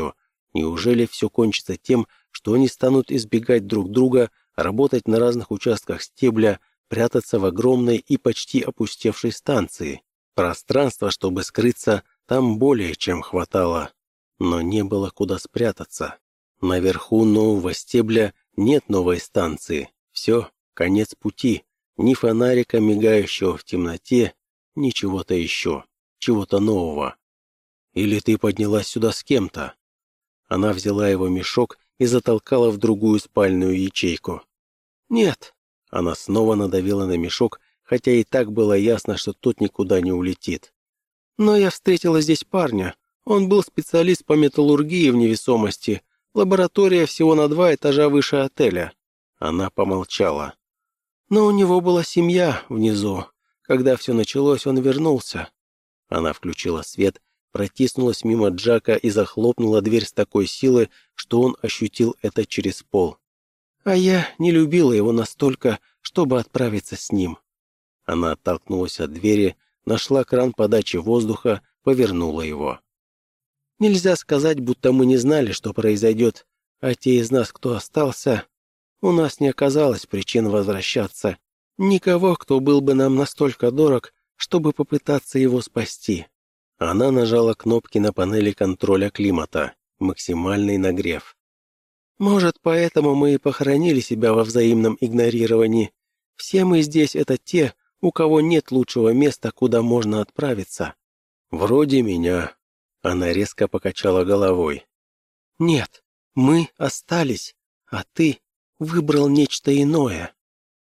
Неужели все кончится тем, что они станут избегать друг друга, работать на разных участках стебля, прятаться в огромной и почти опустевшей станции? Пространства, чтобы скрыться, там более чем хватало. Но не было куда спрятаться. Наверху нового стебля нет новой станции. Все, конец пути. Ни фонарика, мигающего в темноте, ни чего-то еще, чего-то нового. Или ты поднялась сюда с кем-то? Она взяла его мешок и затолкала в другую спальную ячейку. «Нет». Она снова надавила на мешок, хотя и так было ясно, что тот никуда не улетит. «Но я встретила здесь парня. Он был специалист по металлургии в невесомости. Лаборатория всего на 2 этажа выше отеля». Она помолчала. «Но у него была семья внизу. Когда все началось, он вернулся». Она включила свет, протиснулась мимо Джака и захлопнула дверь с такой силой, что он ощутил это через пол. «А я не любила его настолько, чтобы отправиться с ним». Она оттолкнулась от двери, нашла кран подачи воздуха, повернула его. «Нельзя сказать, будто мы не знали, что произойдет, а те из нас, кто остался, у нас не оказалось причин возвращаться. Никого, кто был бы нам настолько дорог, чтобы попытаться его спасти». Она нажала кнопки на панели контроля климата, максимальный нагрев. «Может, поэтому мы и похоронили себя во взаимном игнорировании. Все мы здесь — это те, у кого нет лучшего места, куда можно отправиться». «Вроде меня». Она резко покачала головой. «Нет, мы остались, а ты выбрал нечто иное».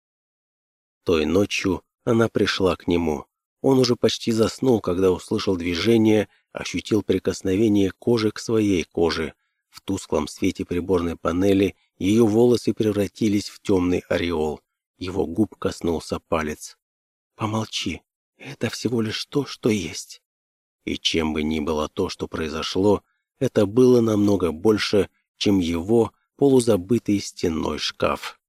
Той ночью она пришла к нему. Он уже почти заснул, когда услышал движение, ощутил прикосновение кожи к своей коже. В тусклом свете приборной панели ее волосы превратились в темный ореол. Его губ коснулся палец. «Помолчи, это всего лишь то, что есть». И чем бы ни было то, что произошло, это было намного больше, чем его полузабытый стенной шкаф.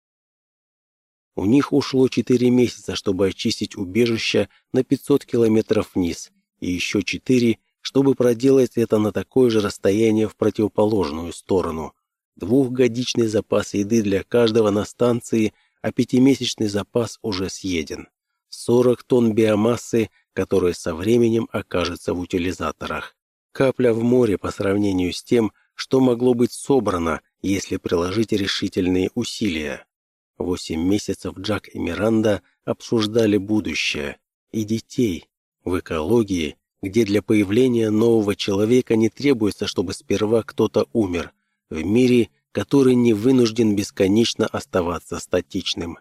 У них ушло 4 месяца, чтобы очистить убежище на 500 километров вниз, и еще 4, чтобы проделать это на такое же расстояние в противоположную сторону. 2-годичный запас еды для каждого на станции, а 5-месячный запас уже съеден. 40 тонн биомассы, которая со временем окажется в утилизаторах. Капля в море по сравнению с тем, что могло быть собрано, если приложить решительные усилия. 8 месяцев Джак и Миранда обсуждали будущее и детей в экологии, где для появления нового человека не требуется, чтобы сперва кто-то умер, в мире, который не вынужден бесконечно оставаться статичным.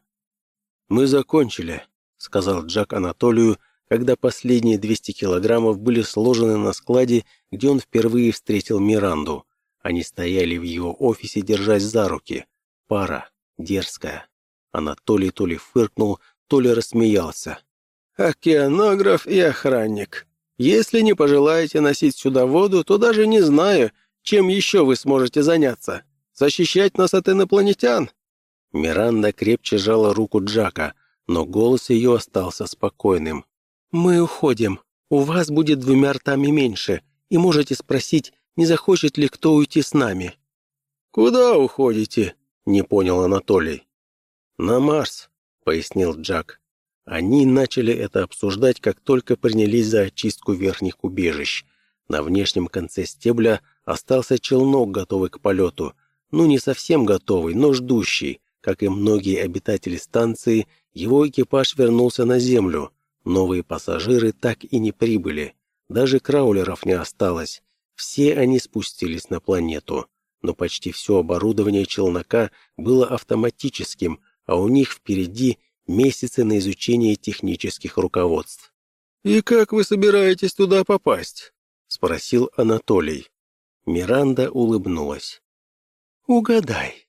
«Мы закончили», — сказал Джак Анатолию, когда последние 200 килограммов были сложены на складе, где он впервые встретил Миранду. Они стояли в его офисе, держась за руки. Пара, дерзкая. Анатолий то ли фыркнул, то ли рассмеялся. «Океанограф и охранник. Если не пожелаете носить сюда воду, то даже не знаю, чем еще вы сможете заняться. Защищать нас от инопланетян?» Миранда крепче сжала руку Джака, но голос ее остался спокойным. «Мы уходим. У вас будет 2 ртами меньше, и можете спросить, не захочет ли кто уйти с нами». «Куда уходите?» — не понял Анатолий. «На Марс», — пояснил Джак. Они начали это обсуждать, как только принялись за очистку верхних убежищ. На внешнем конце стебля остался челнок, готовый к полету. Ну, не совсем готовый, но ждущий. Как и многие обитатели станции, его экипаж вернулся на Землю. Новые пассажиры так и не прибыли. Даже краулеров не осталось. Все они спустились на планету. Но почти все оборудование челнока было автоматическим, а у них впереди месяцы на изучение технических руководств. «И как вы собираетесь туда попасть?» — спросил Анатолий. Миранда улыбнулась. «Угадай».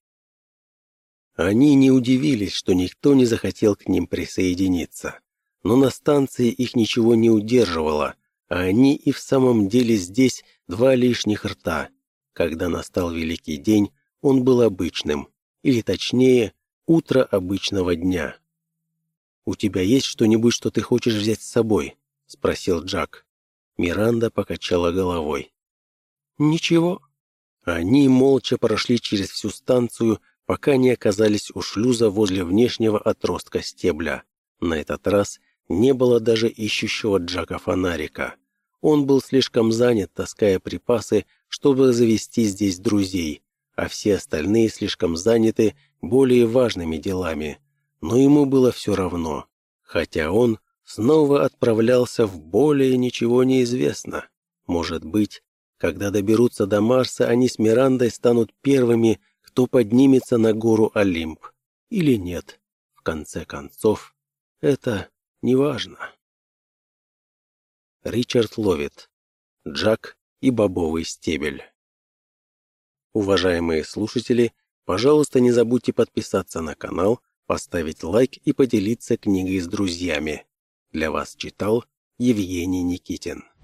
Они не удивились, что никто не захотел к ним присоединиться. Но на станции их ничего не удерживало, а они и в самом деле здесь 2 лишних рта. Когда настал великий день, он был обычным, или точнее, утро обычного дня. «У тебя есть что-нибудь, что ты хочешь взять с собой?» — спросил Джак. Миранда покачала головой. «Ничего». Они молча прошли через всю станцию, пока не оказались у шлюза возле внешнего отростка стебля. На этот раз не было даже ищущего Джака фонарика. Он был слишком занят, таская припасы, чтобы завести здесь друзей, а все остальные слишком заняты более важными делами. Но ему было все равно, хотя он снова отправлялся в более ничего неизвестно. Может быть, когда доберутся до Марса, они с Мирандой станут первыми, кто поднимется на гору Олимп. Или нет. В конце концов, это неважно. Ричард Ловит. Джак и бобовый стебель. Уважаемые слушатели, пожалуйста, не забудьте подписаться на канал, поставить лайк и поделиться книгой с друзьями. Для вас читал Евгений Никитин.